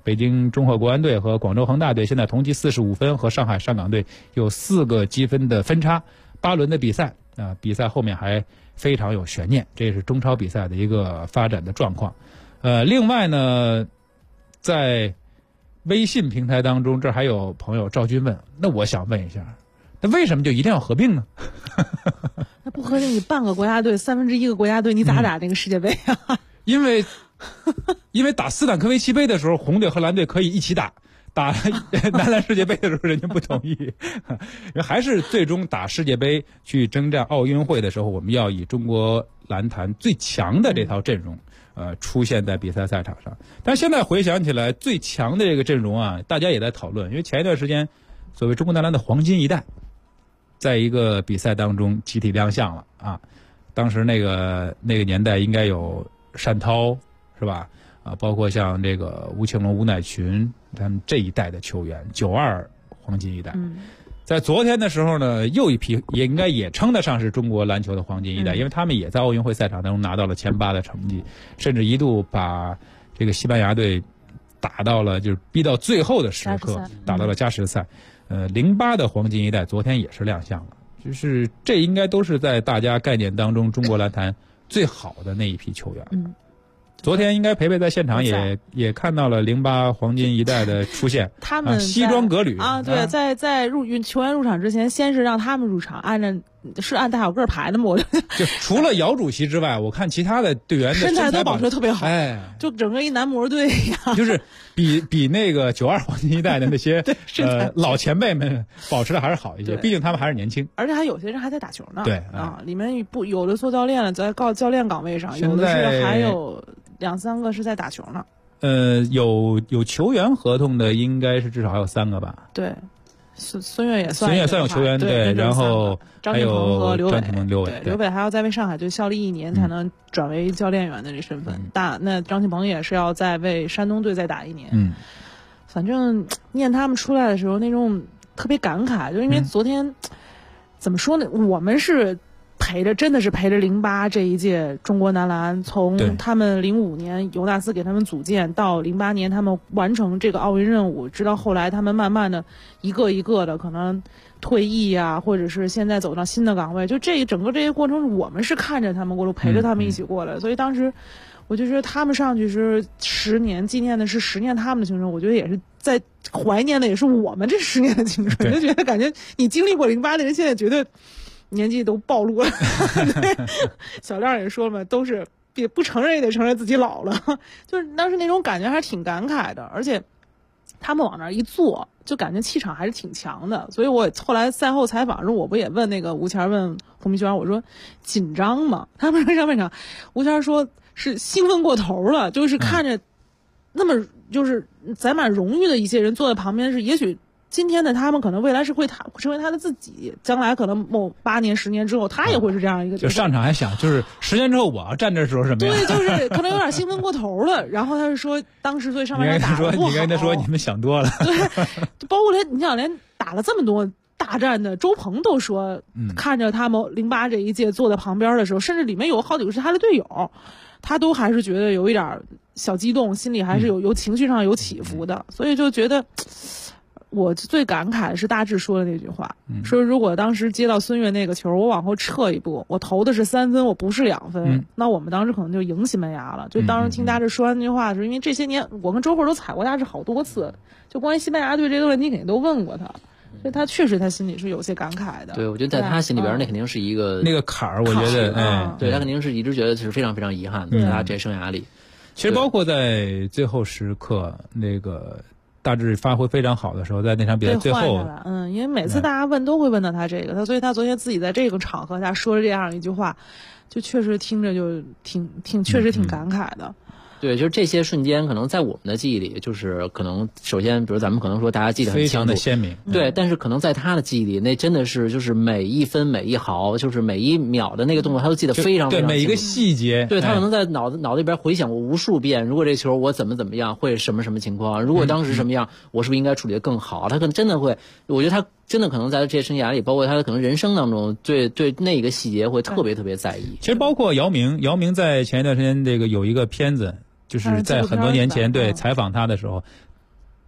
C: 北京中赫国安队和广州恒大队现在同积45分，和上海上港队有4个积分的分差。8轮的比赛比赛后面还非常有悬念，这也是中超比赛的一个发展的状况。另外呢，在微信平台当中，这还有朋友赵军问，那我想问一下，那为什么就一定要合并呢？
D: 那不合并，你半个国家队1/3个国家队，你咋打那个世界杯啊？
C: 因为打斯坦科维奇杯的时候，红队和蓝队可以一起打男篮世界杯的时候，人家不同意。还是最终打世界杯去征战奥运会的时候，我们要以中国篮坛最强的这套阵容出现在比赛赛场上。但现在回想起来，最强的这个阵容大家也在讨论，因为前一段时间所谓中国男篮的黄金一代在一个比赛当中集体亮相了当时那个年代应该有单涛是吧？包括像这个吴庆龙、吴乃群他们这一代的球员，92黄金一代。在昨天的时候呢，又一批也应该也称得上是中国篮球的黄金一代，因为他们也在奥运会赛场当中拿到了前8的成绩，甚至一度把这个西班牙队打到了就是逼到最后的时刻，打到了加时赛。08的黄金一代昨天也是亮相了，就是这应该都是在大家概念当中中国篮坛最好的那一批球员。昨天应该培培在现场也看到了08黄金一代的出现，
D: 他们
C: 西装革履
D: 对，在球员入场之前，先是让他们入场，按大小个排的嘛，
C: 就除了姚主席之外，我看其他的队员的
D: 身材都保持得特别好，就整个一男模队一样，
C: 就是比那个92黄金一代的那些老前辈们保持的还是好一些，毕竟他们还是年轻，
D: 而且还有些人还在打球呢。
C: 对
D: 里面有的做教练了，在教练岗位上，有的是还有2-3个是在打球呢。
C: 有球员合同的应该是至少还有3个吧？
D: 对。孙悦也算
C: 有球员，对，然后
D: 张庆鹏和刘
C: 伟，
D: 刘伟还要再为上海队效力1年才能转为教练员的这身份。那张庆鹏也是要再为山东队再打1年。反正念他们出来的时候，那种特别感慨，就因为昨天怎么说呢，我们是真的是陪着08这一届中国男篮，从他们05年尤纳斯给他们组建，到08年他们完成这个奥运任务，直到后来他们慢慢的一个一个的可能退役或者是现在走到新的岗位，就整个这些过程我们是看着他们过来，陪着他们一起过来，所以当时我就觉得他们上去是10年，纪念的是10年他们的青春，我觉得也是在怀念的也是我们这10年的青春，就觉得感觉你经历过08的人现在觉得年纪都暴露了。小亮也说了嘛，都是也不承认也得承认自己老了，就是当时那种感觉还是挺感慨的，而且他们往那儿一坐就感觉气场还是挺强的，所以我后来赛后采访的时候，我不也问那个吴谦，问洪明轩，我说紧张吗？他们说上半场，吴谦说是兴奋过头了，就是看着那么就是载满荣誉的一些人坐在旁边，是也许今天的他们可能未来是会成为他的自己，将来可能某8年10年之后他也会是这样一个，
C: 就上场还想就是10年之后我要站这时候什么样，
D: 对，就是可能有点兴奋过头了。然后他就说当时所以上半场打得不好，
C: 你跟他说你们想多了。
D: 对，包括你想连打了这么多大战的周鹏都说，看着他们08这一届坐在旁边的时候，甚至里面有好几个是他的队友，他都还是觉得有一点小激动，心里还是有情绪上有起伏的，所以就觉得我最感慨的是大志说的那句话，说如果当时接到孙悦那个球，我往后撤一步，我投的是3分，我不是2分，那我们当时可能就赢西班牙了。就当时听大志说完那句话的时候，因为这些年我跟周慧都踩过大志好多次，就关于西班牙队这个问题肯定都问过他，所以他确实他心里是有些感慨的。
E: 对，我觉得在他心里边那肯定是一个
C: 那个坎儿，我觉得
E: 对他肯定是一直觉得是非常非常遗憾的，在他这生涯里。
C: 其实包括在最后时刻那个大致发挥非常好的时候，在那场比赛最后，
D: 因为每次大家问都会问到他这个，所以他昨天自己在这个场合下说了这样一句话，就确实听着就确实挺感慨的。
E: 对，就是这些瞬间，可能在我们的记忆里，就是可能首先，比如咱们可能说大家记得很清楚，
C: 非常的鲜明。
E: 对，但是可能在他的记忆里，那真的是就是每一分每一毫，就是每一秒的那个动作，他都记得非常非常清楚。
C: 对，每一个细节，
E: 对他可能在脑子里边回想过无数遍，如果这球我怎么样，会什么情况？如果当时什么样，我是不是应该处理得更好？他可能真的会，我觉得他真的可能在这些生涯里，包括他可能人生当中，对那个细节会特别特别在意。
C: 其实包括姚明在前一段时间这个有一个片子。就是在很多年前对采访他的时候，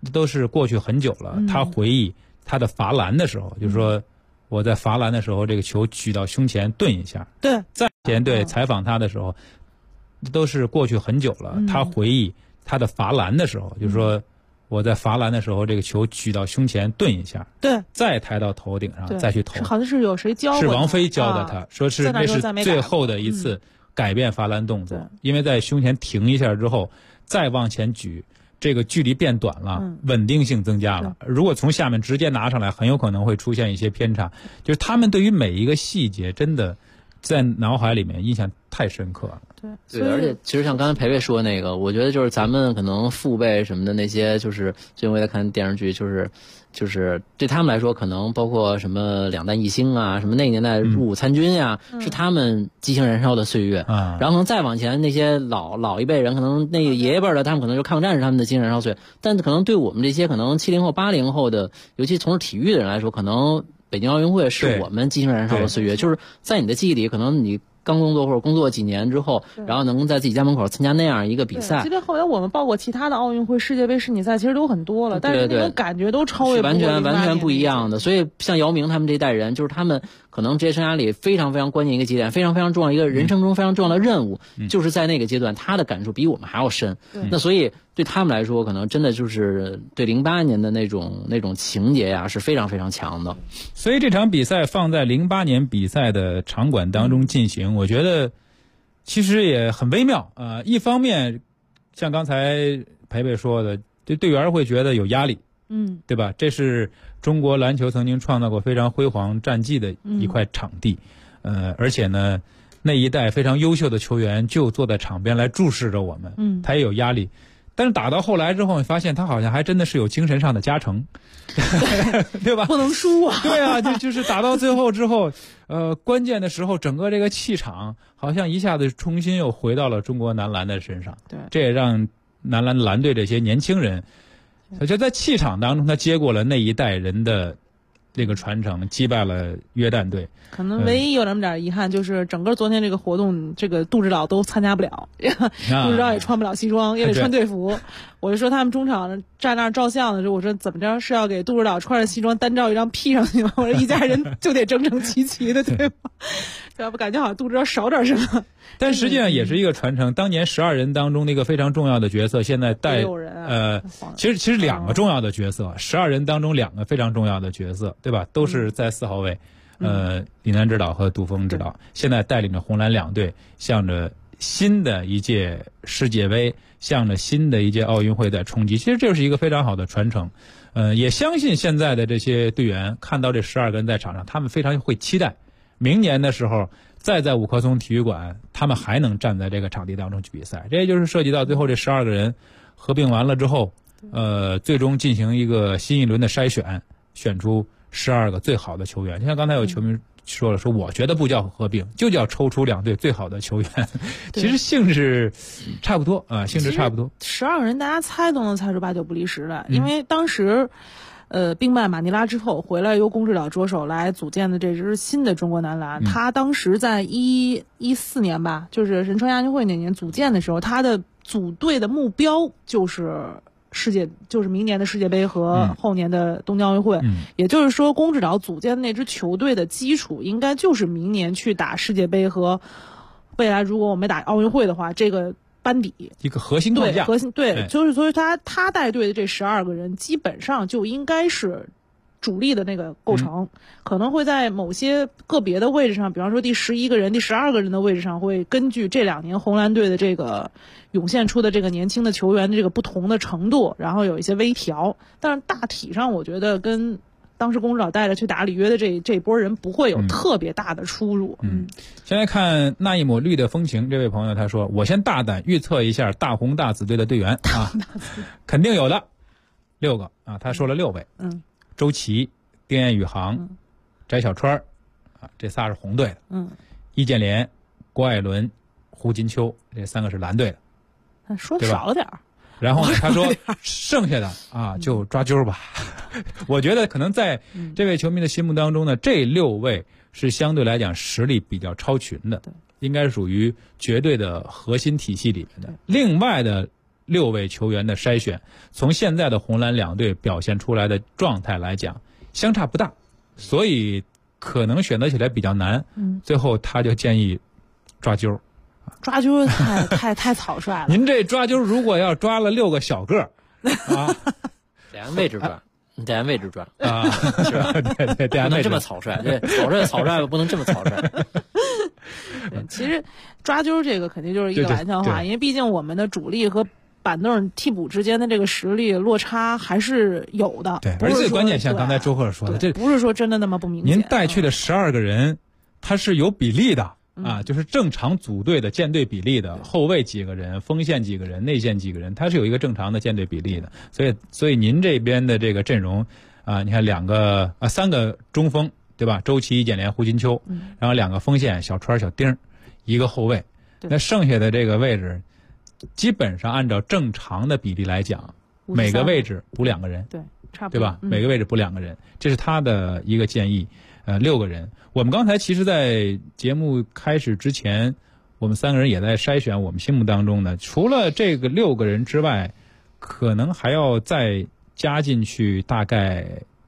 C: 都是过去很久了。他回忆他的罚篮的时候，就是说我在罚篮的时候，这个球举到胸前顿一下。
D: 对，
C: 在前对采访他的时候，都是过去很久了。他回忆他的罚篮的时候，就是说我在罚篮的时候，这个球举到胸前顿一下，
D: 对，
C: 再抬到头顶上，再去投。
D: 好像是有谁教过？
C: 是王菲教的他，说是那是最后的一次改变罚篮动作，因为在胸前停一下之后，再往前举，这个距离变短了，稳定性增加了。如果从下面直接拿上来，很有可能会出现一些偏差。就是他们对于每一个细节，真的在脑海里面印象太深刻了。
E: 对，而且其实像刚才培培说那个，我觉得就是咱们可能父辈什么的那些，就是最近我在看电视剧，就是对他们来说，可能包括什么两弹一星啊，什么那个年代入伍参军呀，是他们激情燃烧的岁月。然后可能再往前那些老一辈人，可能那个爷爷辈的，他们可能就抗战是他们的激情燃烧岁月。但可能对我们这些可能70后、80后的，尤其从事体育的人来说，可能北京奥运会是我们激情燃烧的岁月。就是在你的记忆里，可能你刚工作或者工作几年之后，然后能在自己家门口参加那样一个比赛。
D: 其实后来我们报过其他的奥运会、世界杯、世锦赛，其实都很多了，但是那种感觉都超越不过
E: 完全不一样的。所以像姚明他们这一代人，就是他们可能职业生涯里非常非常关键一个节点，非常非常重要一个人生中非常重要的任务，就是在那个阶段，他的感触比我们还要深。那所以对他们来说，可能真的就是对08年的那种情节呀，是非常非常强的。
C: 所以这场比赛放在08年比赛的场馆当中进行，我觉得其实也很微妙。一方面像刚才培培说的，对队员会觉得有压力，对吧？这是中国篮球曾经创造过非常辉煌战绩的一块场地，而且呢，那一代非常优秀的球员就坐在场边来注视着我们，他也有压力。但是打到后来之后，你发现他好像还真的是有精神上的加成，对吧？
D: 不能输啊！
C: 对啊，就是打到最后之后，关键的时候，整个这个气场好像一下子重新又回到了中国男篮的身上。
D: 对，
C: 这也让男篮篮队这些年轻人，就在气场当中，他接过了那一代人的这个传承，击败了约旦队。
D: 可能唯一有那么点遗憾，就是整个昨天这个活动，这个杜指导都参加不了，杜指导也穿不了西装，也得穿队服。我就说他们中场站那儿照相的时候，我说怎么着是要给杜指导穿着西装单照一张 P 上去吗？我说一家人就得整整齐齐的，对吧？要不感觉好像杜指导少点什么。
C: 但实际上也是一个传承。当年12人当中的一个非常重要的角色，现在带其实2个重要的角色，12人当中2个非常重要的角色，对吧？都是在4号位。李楠指导和杜峰指导现在带领着红蓝2队，向着新的一届世界杯，向着新的一届奥运会在冲击。其实这就是一个非常好的传承。也相信现在的这些队员看到这12个人在场上，他们非常会期待明年的时候再在五棵松体育馆，他们还能站在这个场地当中去比赛。这也就是涉及到最后这12个人合并完了之后，最终进行一个新一轮的筛选，选出12个最好的球员。就像刚才有球迷说了，说我觉得不叫合并，就叫抽出2队最好的球员。其实性质差不多啊，性质差不多。
D: 12个人大家猜都能猜出8九不离10来，因为当时兵败马尼拉之后回来，由龚指导着手来组建的这支新的中国男篮。他当时在14年吧，就是仁川亚运会那年组建的时候，他的组队的目标就是明年的世界杯和后年的东京奥运会。也就是说，龚指导组建的那支球队的基础应该就是明年去打世界杯和未来如果我们打奥运会的话，这个班底
C: 一个核心框架。
D: 对，就是所以他带队的这12个人基本上就应该是主力的那个构成，可能会在某些个别的位置上，比方说第11个人、第12个人的位置上，会根据这2年红蓝队的这个涌现出的这个年轻的球员的这个不同的程度，然后有一些微调。但是大体上，我觉得跟当时龚指导带着去打里约的这波人不会有特别大的出入。
C: 先来看那一抹绿的风情，这位朋友他说：“我先大胆预测一下大红大紫队的队员啊，肯定有的，6个啊，他说了6位。周琦、丁彦雨航、翟小川啊，这仨是红队的。易建联、郭艾伦、胡金秋，这3个是蓝队的。
D: 说的少了点儿。
C: 然后呢，他说剩下的啊就抓阄吧。我觉得可能在这位球迷的心目当中呢，这6位是相对来讲实力比较超群的，应该属于绝对的核心体系里面的。另外的 6位球员的筛选，从现在的红蓝两队表现出来的状态来讲，相差不大，所以可能选择起来比较难。最后他就建议抓阄。
D: 抓阄太草率了。
C: 您这抓阄如果要抓了6个小个啊，
E: 得按位置抓。你得按位置抓
C: 啊，是吧？对，
E: 不能这么草率，对，草率不能这么草率。
D: 其实抓阄这个肯定就是一个玩笑话，因为毕竟我们的主力和板凳替补之间的这个实力落差还是有的。
C: 对，而且关键像刚才周赫说的，这
D: 不是说真的那么不明显。
C: 您带去的12个人，他是有比例的。就是正常组队的建队比例的，后卫几个人，锋线几个人，内线几个人，它是有一个正常的建队比例的。所以您这边的这个阵容你看3个中锋对吧？周琦、易建联、胡金秋，然后2个锋线小川、小丁，1个后卫。那剩下的这个位置，基本上按照正常的比例来讲，每个位置补2个人，
D: 对，差不多，
C: 对吧？每个位置补2个人，这是他的一个建议。6个人。我们刚才其实在节目开始之前，我们3个人也在筛选我们心目当中的，除了这个6个人之外，可能还要再加进去大概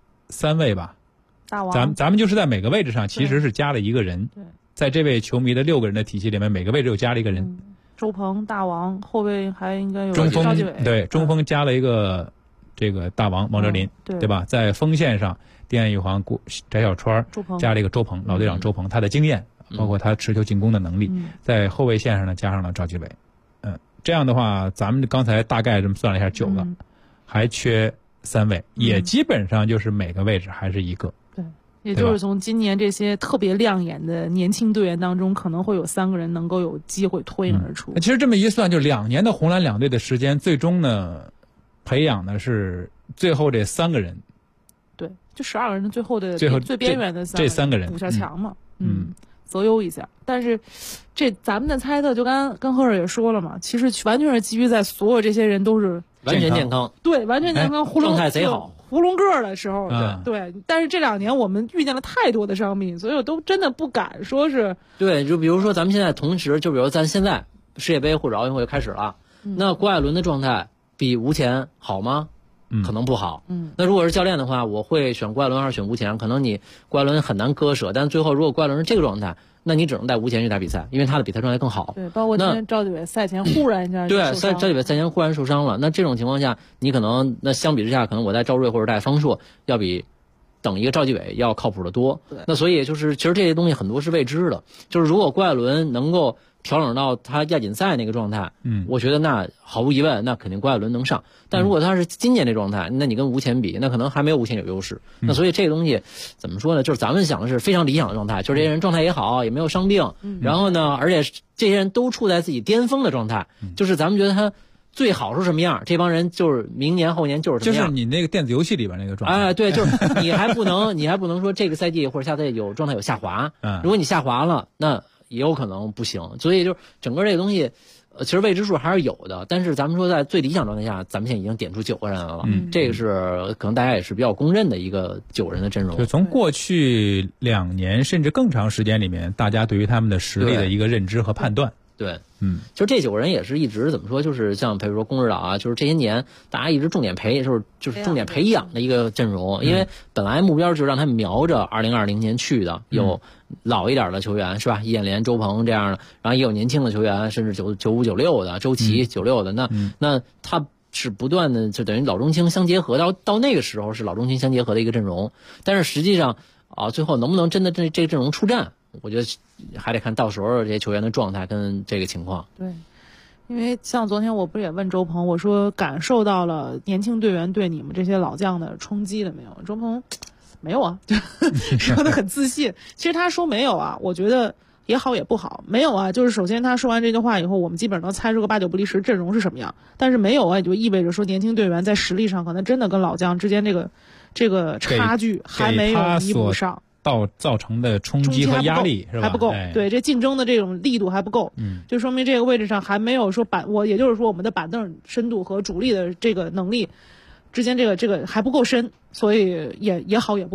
C: 3位吧。
D: 大王，
C: 咱们就是在每个位置上其实是加了1个人。
D: 对，
C: 在这位球迷的6个人的体系里面，每个位置又加了1个人。
D: 周鹏、大王，后卫还应该有
C: 中锋，
D: 赵继伟。
C: 对，中锋加了一个这个大王王哲林，对吧？在锋线上，丁彦雨航、翟小川加了一个周鹏，老队长周鹏，他的经验，包括他持球进攻的能力，在后卫线上呢加上了赵继伟。这样的话，咱们刚才大概这么算了一下9个，还缺3位，也基本上就是每个位置还是1个。
D: 对，也就是从今年这些特别亮眼的年轻队员当中，可能会有3个人能够有机会脱颖而出。
C: 其实这么一算，就2年的红蓝两队的时间，最终呢培养的是最后这3个人。
D: 对，就12个人的最后的最边缘的
C: 这3个人
D: 补下墙嘛。择优一下。但是这咱们的猜测就跟赫尔也说了嘛，其实完全是基于在所有这些人都是
E: 完全健康，
D: 对，完全健康，
E: 状态贼好，
D: 囫囵个的时候，对。但是这2年我们遇见了太多的伤病，所以我都真的不敢说是。
E: 对，就比如说咱们现在同时，就比如咱现在世界杯或者奥运会开始了，那郭艾伦的状态比吴前好吗？可能不好。那如果是教练的话，我会选郭艾伦还是选吴前？可能你郭艾伦很难割舍，但最后如果郭艾伦是这个状态，那你只能带吴前去打比赛，因为他的比赛状态更好。
D: 对，包括今天赵继伟赛前忽然一下
E: 对，赵继伟赛前忽然受伤了，那这种情况下，你可能那相比之下，可能我带赵睿或者带方硕要比等一个赵继伟要靠谱的多。那所以就是其实这些东西很多是未知的，就是如果郭艾伦能够调整到他亚锦赛那个状态，我觉得那毫无疑问，那肯定郭艾伦能上。但如果他是今年这状态，那你跟吴前比，那可能还没有吴前有优势。那所以这个东西怎么说呢？就是咱们想的是非常理想的状态，就是这些人状态也好，也没有伤病，然后呢，而且这些人都处在自己巅峰的状态，就是咱们觉得他最好是什么样，这帮人就是明年后年就是什么样。
C: 就是你那个电子游戏里边那个状态。
E: 哎，对，就是你还不能说这个赛季或者下赛季有状态有下滑。如果你下滑了，那也有可能不行，所以就是整个这个东西，其实未知数还是有的。但是咱们说在最理想状态下，咱们现在已经点出9个人来了，这个是可能大家也是比较公认的一个9人的阵容。
C: 就从过去2年甚至更长时间里面，大家对于他们的实力的一个认知和判断。
E: 对，就这9个人也是一直怎么说，就是像比如说龚指导啊，就是这些年大家一直重点就是重点培养的一个阵容，因为本来目标就是让他们瞄着2020年去的，有老一点的球员是吧？易建联、周鹏这样的，然后也有年轻的球员，甚至95、96的，周琦96的，那他是不断的就等于老中青相结合，到那个时候是老中青相结合的一个阵容，但是实际上最后能不能真的这个阵容出战？我觉得还得看到时候这些球员的状态跟这个情况。
D: 对，因为像昨天我不是也问周鹏，我说感受到了年轻队员对你们这些老将的冲击了没有？周鹏没有啊，说的很自信。其实他说没有啊，我觉得也好也不好。没有啊，就是首先他说完这句话以后，我们基本上能猜出个8、9不离10阵容是什么样。但是没有啊，也就意味着说年轻队员在实力上可能真的跟老将之间这个差距还没有弥补上。
C: 造成的冲击和压力是吧？
D: 还不够，对，这竞争的这种力度还不够，就说明这个位置上还没有说也就是说我们的板凳深度和主力的这个能力之间这个还不够深，所以也好也不好。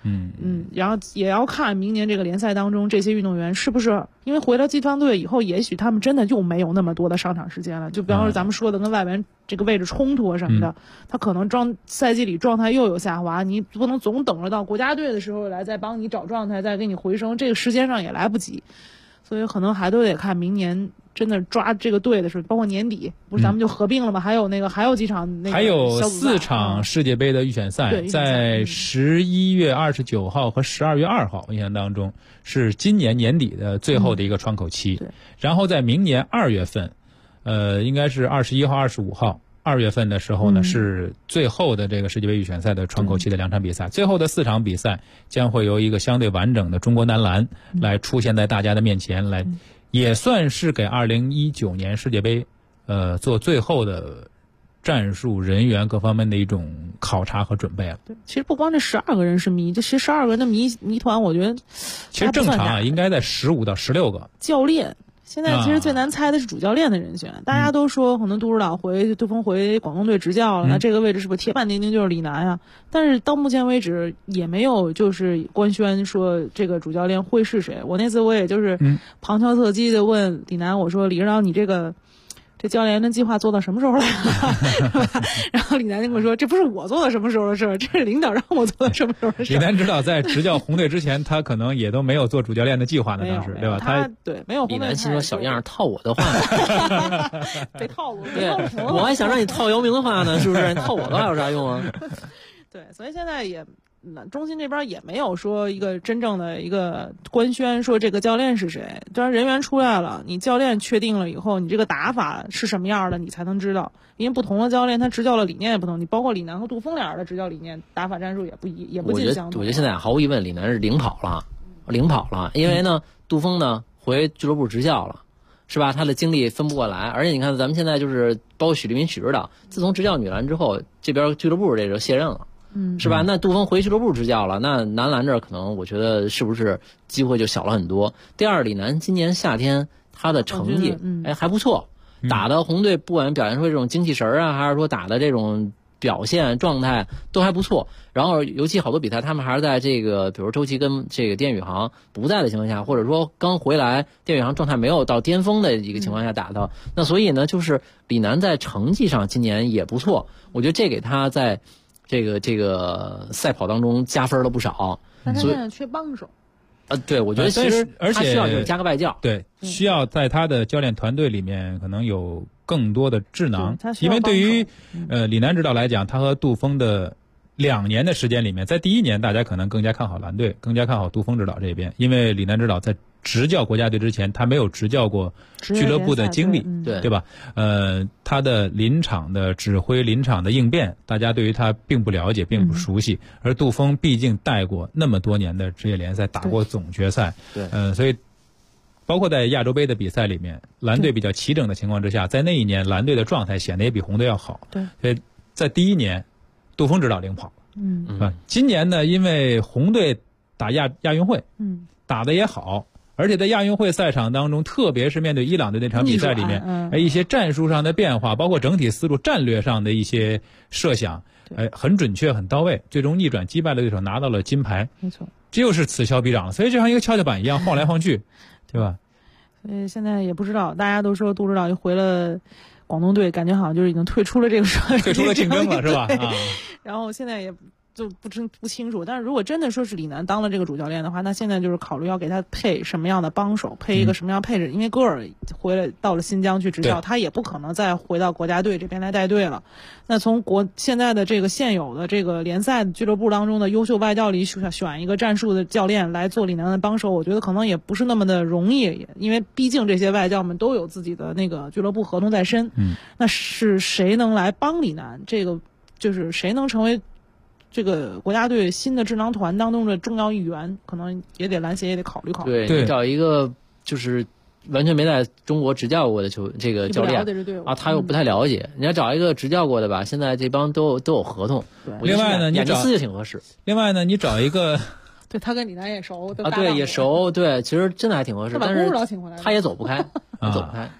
D: 然后也要看明年这个联赛当中这些运动员是不是，因为回到集团队以后，也许他们真的就没有那么多的上场时间了。就比方说咱们说的跟外援这个位置冲突什么的，他可能赛季里状态又有下滑，你不能总等着到国家队的时候来再帮你找状态，再给你回升，这个时间上也来不及。所以可能还都得看明年真的抓这个队的时候，包括年底不是咱们就合并了吗？还有几场
C: 还有4场世界杯的预选赛，在11月29号和12月2号，印象当中是今年年底的最后的一个窗口期。然后在明年2月份，应该是21号、25号。2月份的时候呢，是最后的这个世界杯预选赛的窗口期的2场比赛，最后的4场比赛将会由一个相对完整的中国男篮来出现在大家的面前，来也算是给2019年世界杯做最后的战术人员各方面的一种考察和准备了。
D: 对，其实不光这12个人是谜，这其实12个人的谜团，我觉得
C: 其实正常啊，应该在15到16个。
D: 教练。现在其实最难猜的是主教练的人选，大家都说可能杜锋回广东队执教了，那这个位置是不是铁板钉钉就是李楠啊？但是到目前为止也没有就是官宣说这个主教练会是谁。我那次我也就是旁敲侧击的问李楠，我说李指导你这教练的计划做到什么时候了？然后李楠就跟我说，这不是我做到什么时候的事儿，这是领导让我做到什么时候的事儿。
C: 李楠指导在执教红队之前，他可能也都没有做主教练的计划呢，当时对吧？
D: 他对没有。
E: 李楠心说小样套我的话，
D: 被套过。
E: 对，我还想让你套姚明的话呢，是不是？你套我的话有啥用啊？
D: 对，所以现在也。中心这边也没有说一个真正的一个官宣说这个教练是谁，当然人员出来了，你教练确定了以后，你这个打法是什么样的你才能知道，因为不同的教练他执教的理念也不同，你包括李楠和杜锋俩人的执教理念打法战术也不尽相同。
E: 我觉得现在毫无疑问李楠是领跑了，因为呢杜锋呢回俱乐部执教了，是吧？他的精力分不过来，而且你看咱们现在就是包括许立民许指导，自从执教女篮之后，这边俱乐部这就卸任了。是吧？那杜锋回俱乐部执教了，那男篮这儿可能我觉得是不是机会就小了很多。第二，李楠今年夏天他的成绩还不错，打的红队不管表现出这种精气神啊，还是说打的这种表现状态都还不错。然后尤其好多比赛他们还是在这个比如周琦跟这个电宇航不在的情况下，或者说刚回来电宇航状态没有到巅峰的一个情况下打的，那所以呢就是李楠在成绩上今年也不错，我觉得这给他在这个赛跑当中加分了不少。
D: 但他现在缺帮手。
E: 对，我觉得其实
C: 而且
E: 他需要就是加个外教。
C: 对，需要在他的教练团队里面可能有更多的智囊，因为对于李楠指导来讲，他和杜锋的2年的时间里面，在第1年大家可能更加看好蓝队，更加看好杜锋指导这边，因为李楠指导在执教国家队之前，他没有执教过俱乐部的经历，对吧？他的临场的指挥、临场的应变，大家对于他并不了解，并不熟悉。而杜锋毕竟带过那么多年的职业联赛，打过总决赛，
E: 对，
C: 所以包括在亚洲杯的比赛里面，蓝队比较齐整的情况之下，在那一年蓝队的状态显得也比红队要好。
D: 对，
C: 所以在第1年，杜锋指导领跑。今年呢，因为红队打亚运会，打得也好。而且在亚运会赛场当中，特别是面对伊朗的那场比赛里面，一些战术上的变化，包括整体思路、战略上的一些设想，很准确、很到位，最终逆转击败了对手，拿到了金牌。
D: 没错，
C: 这又是此消彼长了，所以就像一个跷跷板一样晃来晃去，对吧？
D: 所以现在也不知道，大家都说杜指导又回了广东队，感觉好像就是已经退出了这个
C: 退出了竞争了，是吧？
D: 然后现在也就不清楚，但是如果真的说是李楠当了这个主教练的话，那现在就是考虑要给他配什么样的帮手，配一个什么样配置，因为戈尔回来到了新疆去执教，他也不可能再回到国家队这边来带队了。那从现在的这个现有的这个联赛俱乐部当中的优秀外教里选一个战术的教练来做李楠的帮手，我觉得可能也不是那么的容易，因为毕竟这些外教们都有自己的那个俱乐部合同在身。那是谁能来帮李楠？这个就是谁能成为这个国家队新的智囊团当中的重要一员，可能也得篮协也得考虑考虑。
E: 对，你找一个就是完全没在中国执教过的这个教练啊，他又不太了解。你要找一个执教过的吧，现在这帮都有合同。
C: 另外呢，
E: 雅尼斯就挺合适。
C: 另外呢，你找一个
D: 对他跟李楠也熟
E: 啊，对也熟，对，其实真的还挺合适。但是他也走不开，走不开。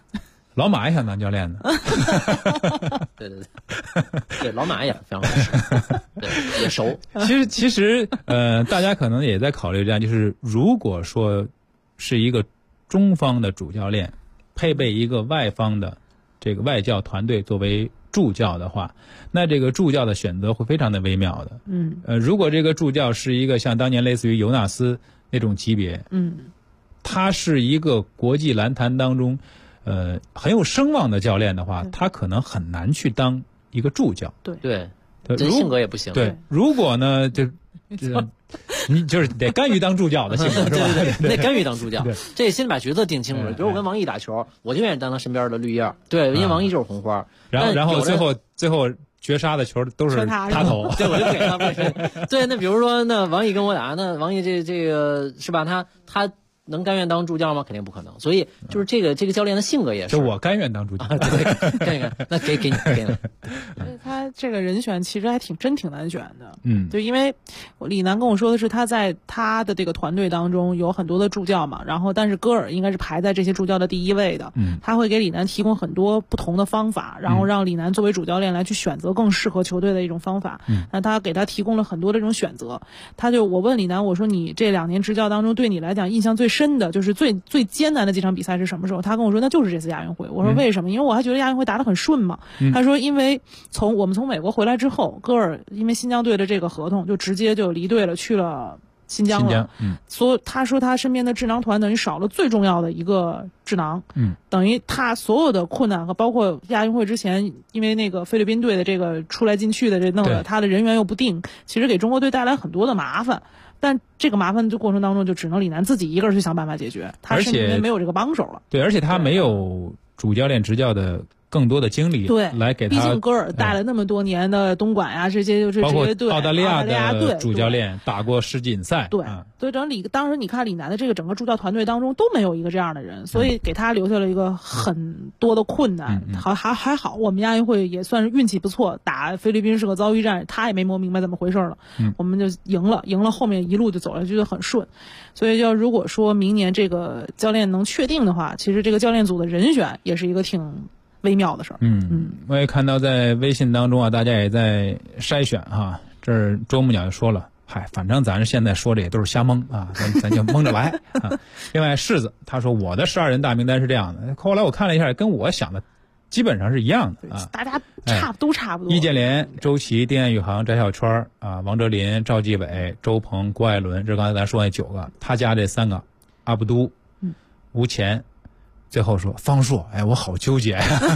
C: 老马也想当教练呢。
E: 对，老马也非常合适，对，也熟。
C: 其实大家可能也在考虑这样，就是如果说是一个中方的主教练配备一个外方的这个外教团队作为助教的话，那这个助教的选择会非常的微妙的。如果这个助教是一个像当年类似于尤纳斯那种级别，他是一个国际篮坛当中很有声望的教练的话，他可能很难去当一个助教。
E: 对，这性格也不行。
C: 对，如果呢你就是得甘于当助教的性格是吧？
E: 对，得甘于当助教，这先把角色定清楚。比如我跟王毅打球，我就愿意当他身边的绿叶。对，因为王毅就是红花。
C: 然后最后绝杀的球都是他投，
E: 对，我就给他。对，那比如说那王毅跟我打，那王毅这个是吧？他能甘愿当助教吗？肯定不可能。所以就是这个教练的性格也是。
C: 就我甘愿当助教，
E: 对，甘愿。那给你。
D: 他这个人选其实还挺难选的。对，因为李楠跟我说的是他在他的这个团队当中有很多的助教嘛，然后但是戈尔应该是排在这些助教的第一位的。他会给李楠提供很多不同的方法，然后让李楠作为主教练来去选择更适合球队的一种方法。那他给他提供了很多的这种选择。我问李楠，我说你这2年执教当中对你来讲印象最深的就是最艰难的几场比赛是什么时候？他跟我说那就是这次亚运会。我说为什么？因为我还觉得亚运会打得很顺嘛。他说因为我们从美国回来之后，戈尔因为新疆队的这个合同就直接就离队了，去了新疆了。所以他说他身边的智囊团等于少了最重要的一个智囊。等于他所有的困难和包括亚运会之前，因为那个菲律宾队的这个出来进去的这弄的，他的人员又不定，其实给中国队带来很多的麻烦。但这个麻烦的过程当中，就只能李楠自己一个人去想办法解决，他身边没有这个帮手了。
C: 对，而且他没有主教练执教的更多的经历，
D: 对，
C: 来给他。
D: 毕竟戈尔带了那么多年的东莞呀，这些
C: 包括
D: 队，
C: 澳大利亚的主教练打过世锦赛，
D: 对，所以当时你看李楠的这个整个助教团队当中都没有一个这样的人，所以给他留下了一个很多的困难。还好，我们亚运会也算是运气不错，打菲律宾是个遭遇战，他也没摸明白怎么回事了，我们就赢了，后面一路就走下去就很顺。所以如果说明年这个教练能确定的话，其实这个教练组的人选也是一个挺微妙的事儿。
C: 我也看到在微信当中啊，大家也在筛选哈。这儿周木鸟就说了，反正咱现在说的也都是瞎蒙啊，咱就蒙着来啊。另外柿子他说我的12人大名单是这样的，后来我看了一下，跟我想的基本上是一样的啊，
D: 大家都差不多。
C: 易建联、周琦、丁彦雨航、翟小圈啊，王哲林、赵继伟、周鹏、郭艾伦，这刚才咱说那9个，他加这3个，阿布都、吴前。最后说方硕，我好纠结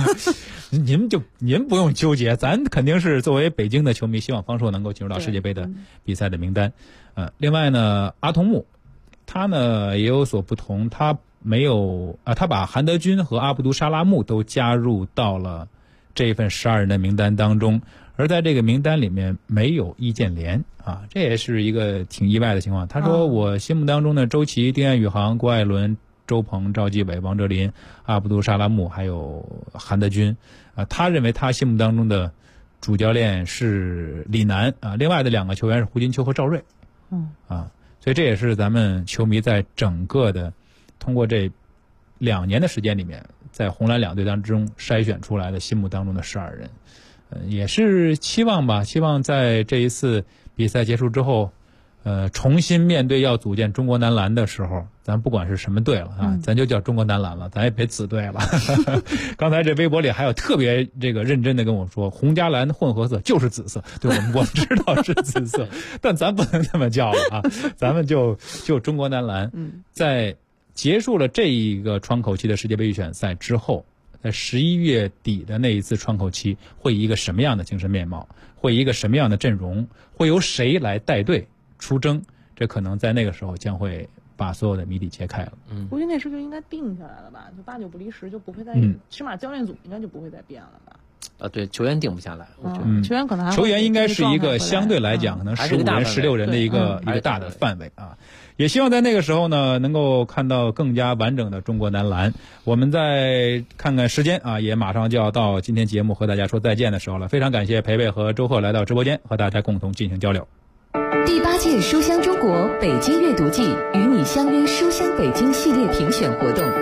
C: 您不用纠结，咱肯定是作为北京的球迷，希望方硕能够进入到世界杯的比赛的名单。另外呢，阿童木他呢也有所不同，他没有他把韩德君和阿布都沙拉木都加入到了这一份12人的名单当中，而在这个名单里面没有易建联啊，这也是一个挺意外的情况。他说我心目当中的周琦、丁彦雨航、郭艾伦、周鹏、赵继伟、王哲林、阿布都沙拉木还有韩德君他认为他心目当中的主教练是李楠另外的2个球员是胡金秋和赵睿。所以这也是咱们球迷在整个的通过这2年的时间里面，在红蓝2队当中筛选出来的心目当中的12人。也是期望在这一次比赛结束之后重新面对要组建中国男篮的时候，咱不管是什么队了啊，咱就叫中国男篮了，咱也别子队了。刚才这微博里还有特别这个认真的跟我说，红加蓝混合色就是紫色。对，我们知道是紫色，但咱不能这么叫了啊，咱们就中国男篮。在结束了这一个窗口期的世界杯预选赛之后，在11月底的那一次窗口期，会以一个什么样的精神面貌，会以一个什么样的阵容，会由谁来带队出征，这可能在那个时候将会把所有的谜底揭开了。
D: 估计那时候就应该定下来了吧，就8、9不离10，就不会再起码教练组应该就不会再变了吧。
E: 对，球员定不下来，我觉
D: 得球员可能
C: 球员应该是一个相对来讲可能15人、16人的一个大的范围啊。也希望在那个时候呢，能够看到更加完整的中国男篮。我们再看看时间啊，也马上就要到今天节目和大家说再见的时候了。非常感谢培培和周贺来到直播间，和大家共同进行交流。
A: 第8届书香中国北京阅读季与你相约书香北京系列评选活动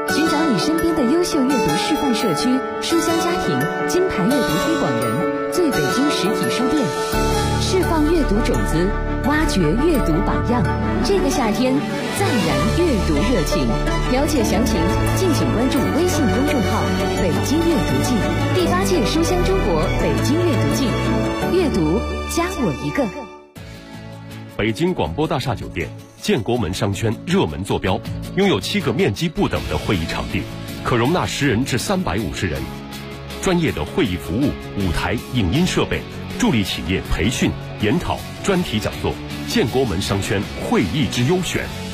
A: 寻找你身边的优秀阅读示范社区、书香家庭、金牌阅读推广人，最北京实体书店，释放阅读种子，挖掘阅读榜样。这个夏天，暂燃阅读热情。了解详情，敬请关注微信公众号“北京阅读季”，第8届书香中国北京阅读季，阅读加我一个。
H: 北京广播大厦酒店建国门商圈热门坐标，拥有7个面积不等的会议场地，可容纳10人至350人。专业的会议服务、舞台、影音设备，助力企业培训、研讨、专题讲座。建国门商圈会议之优选。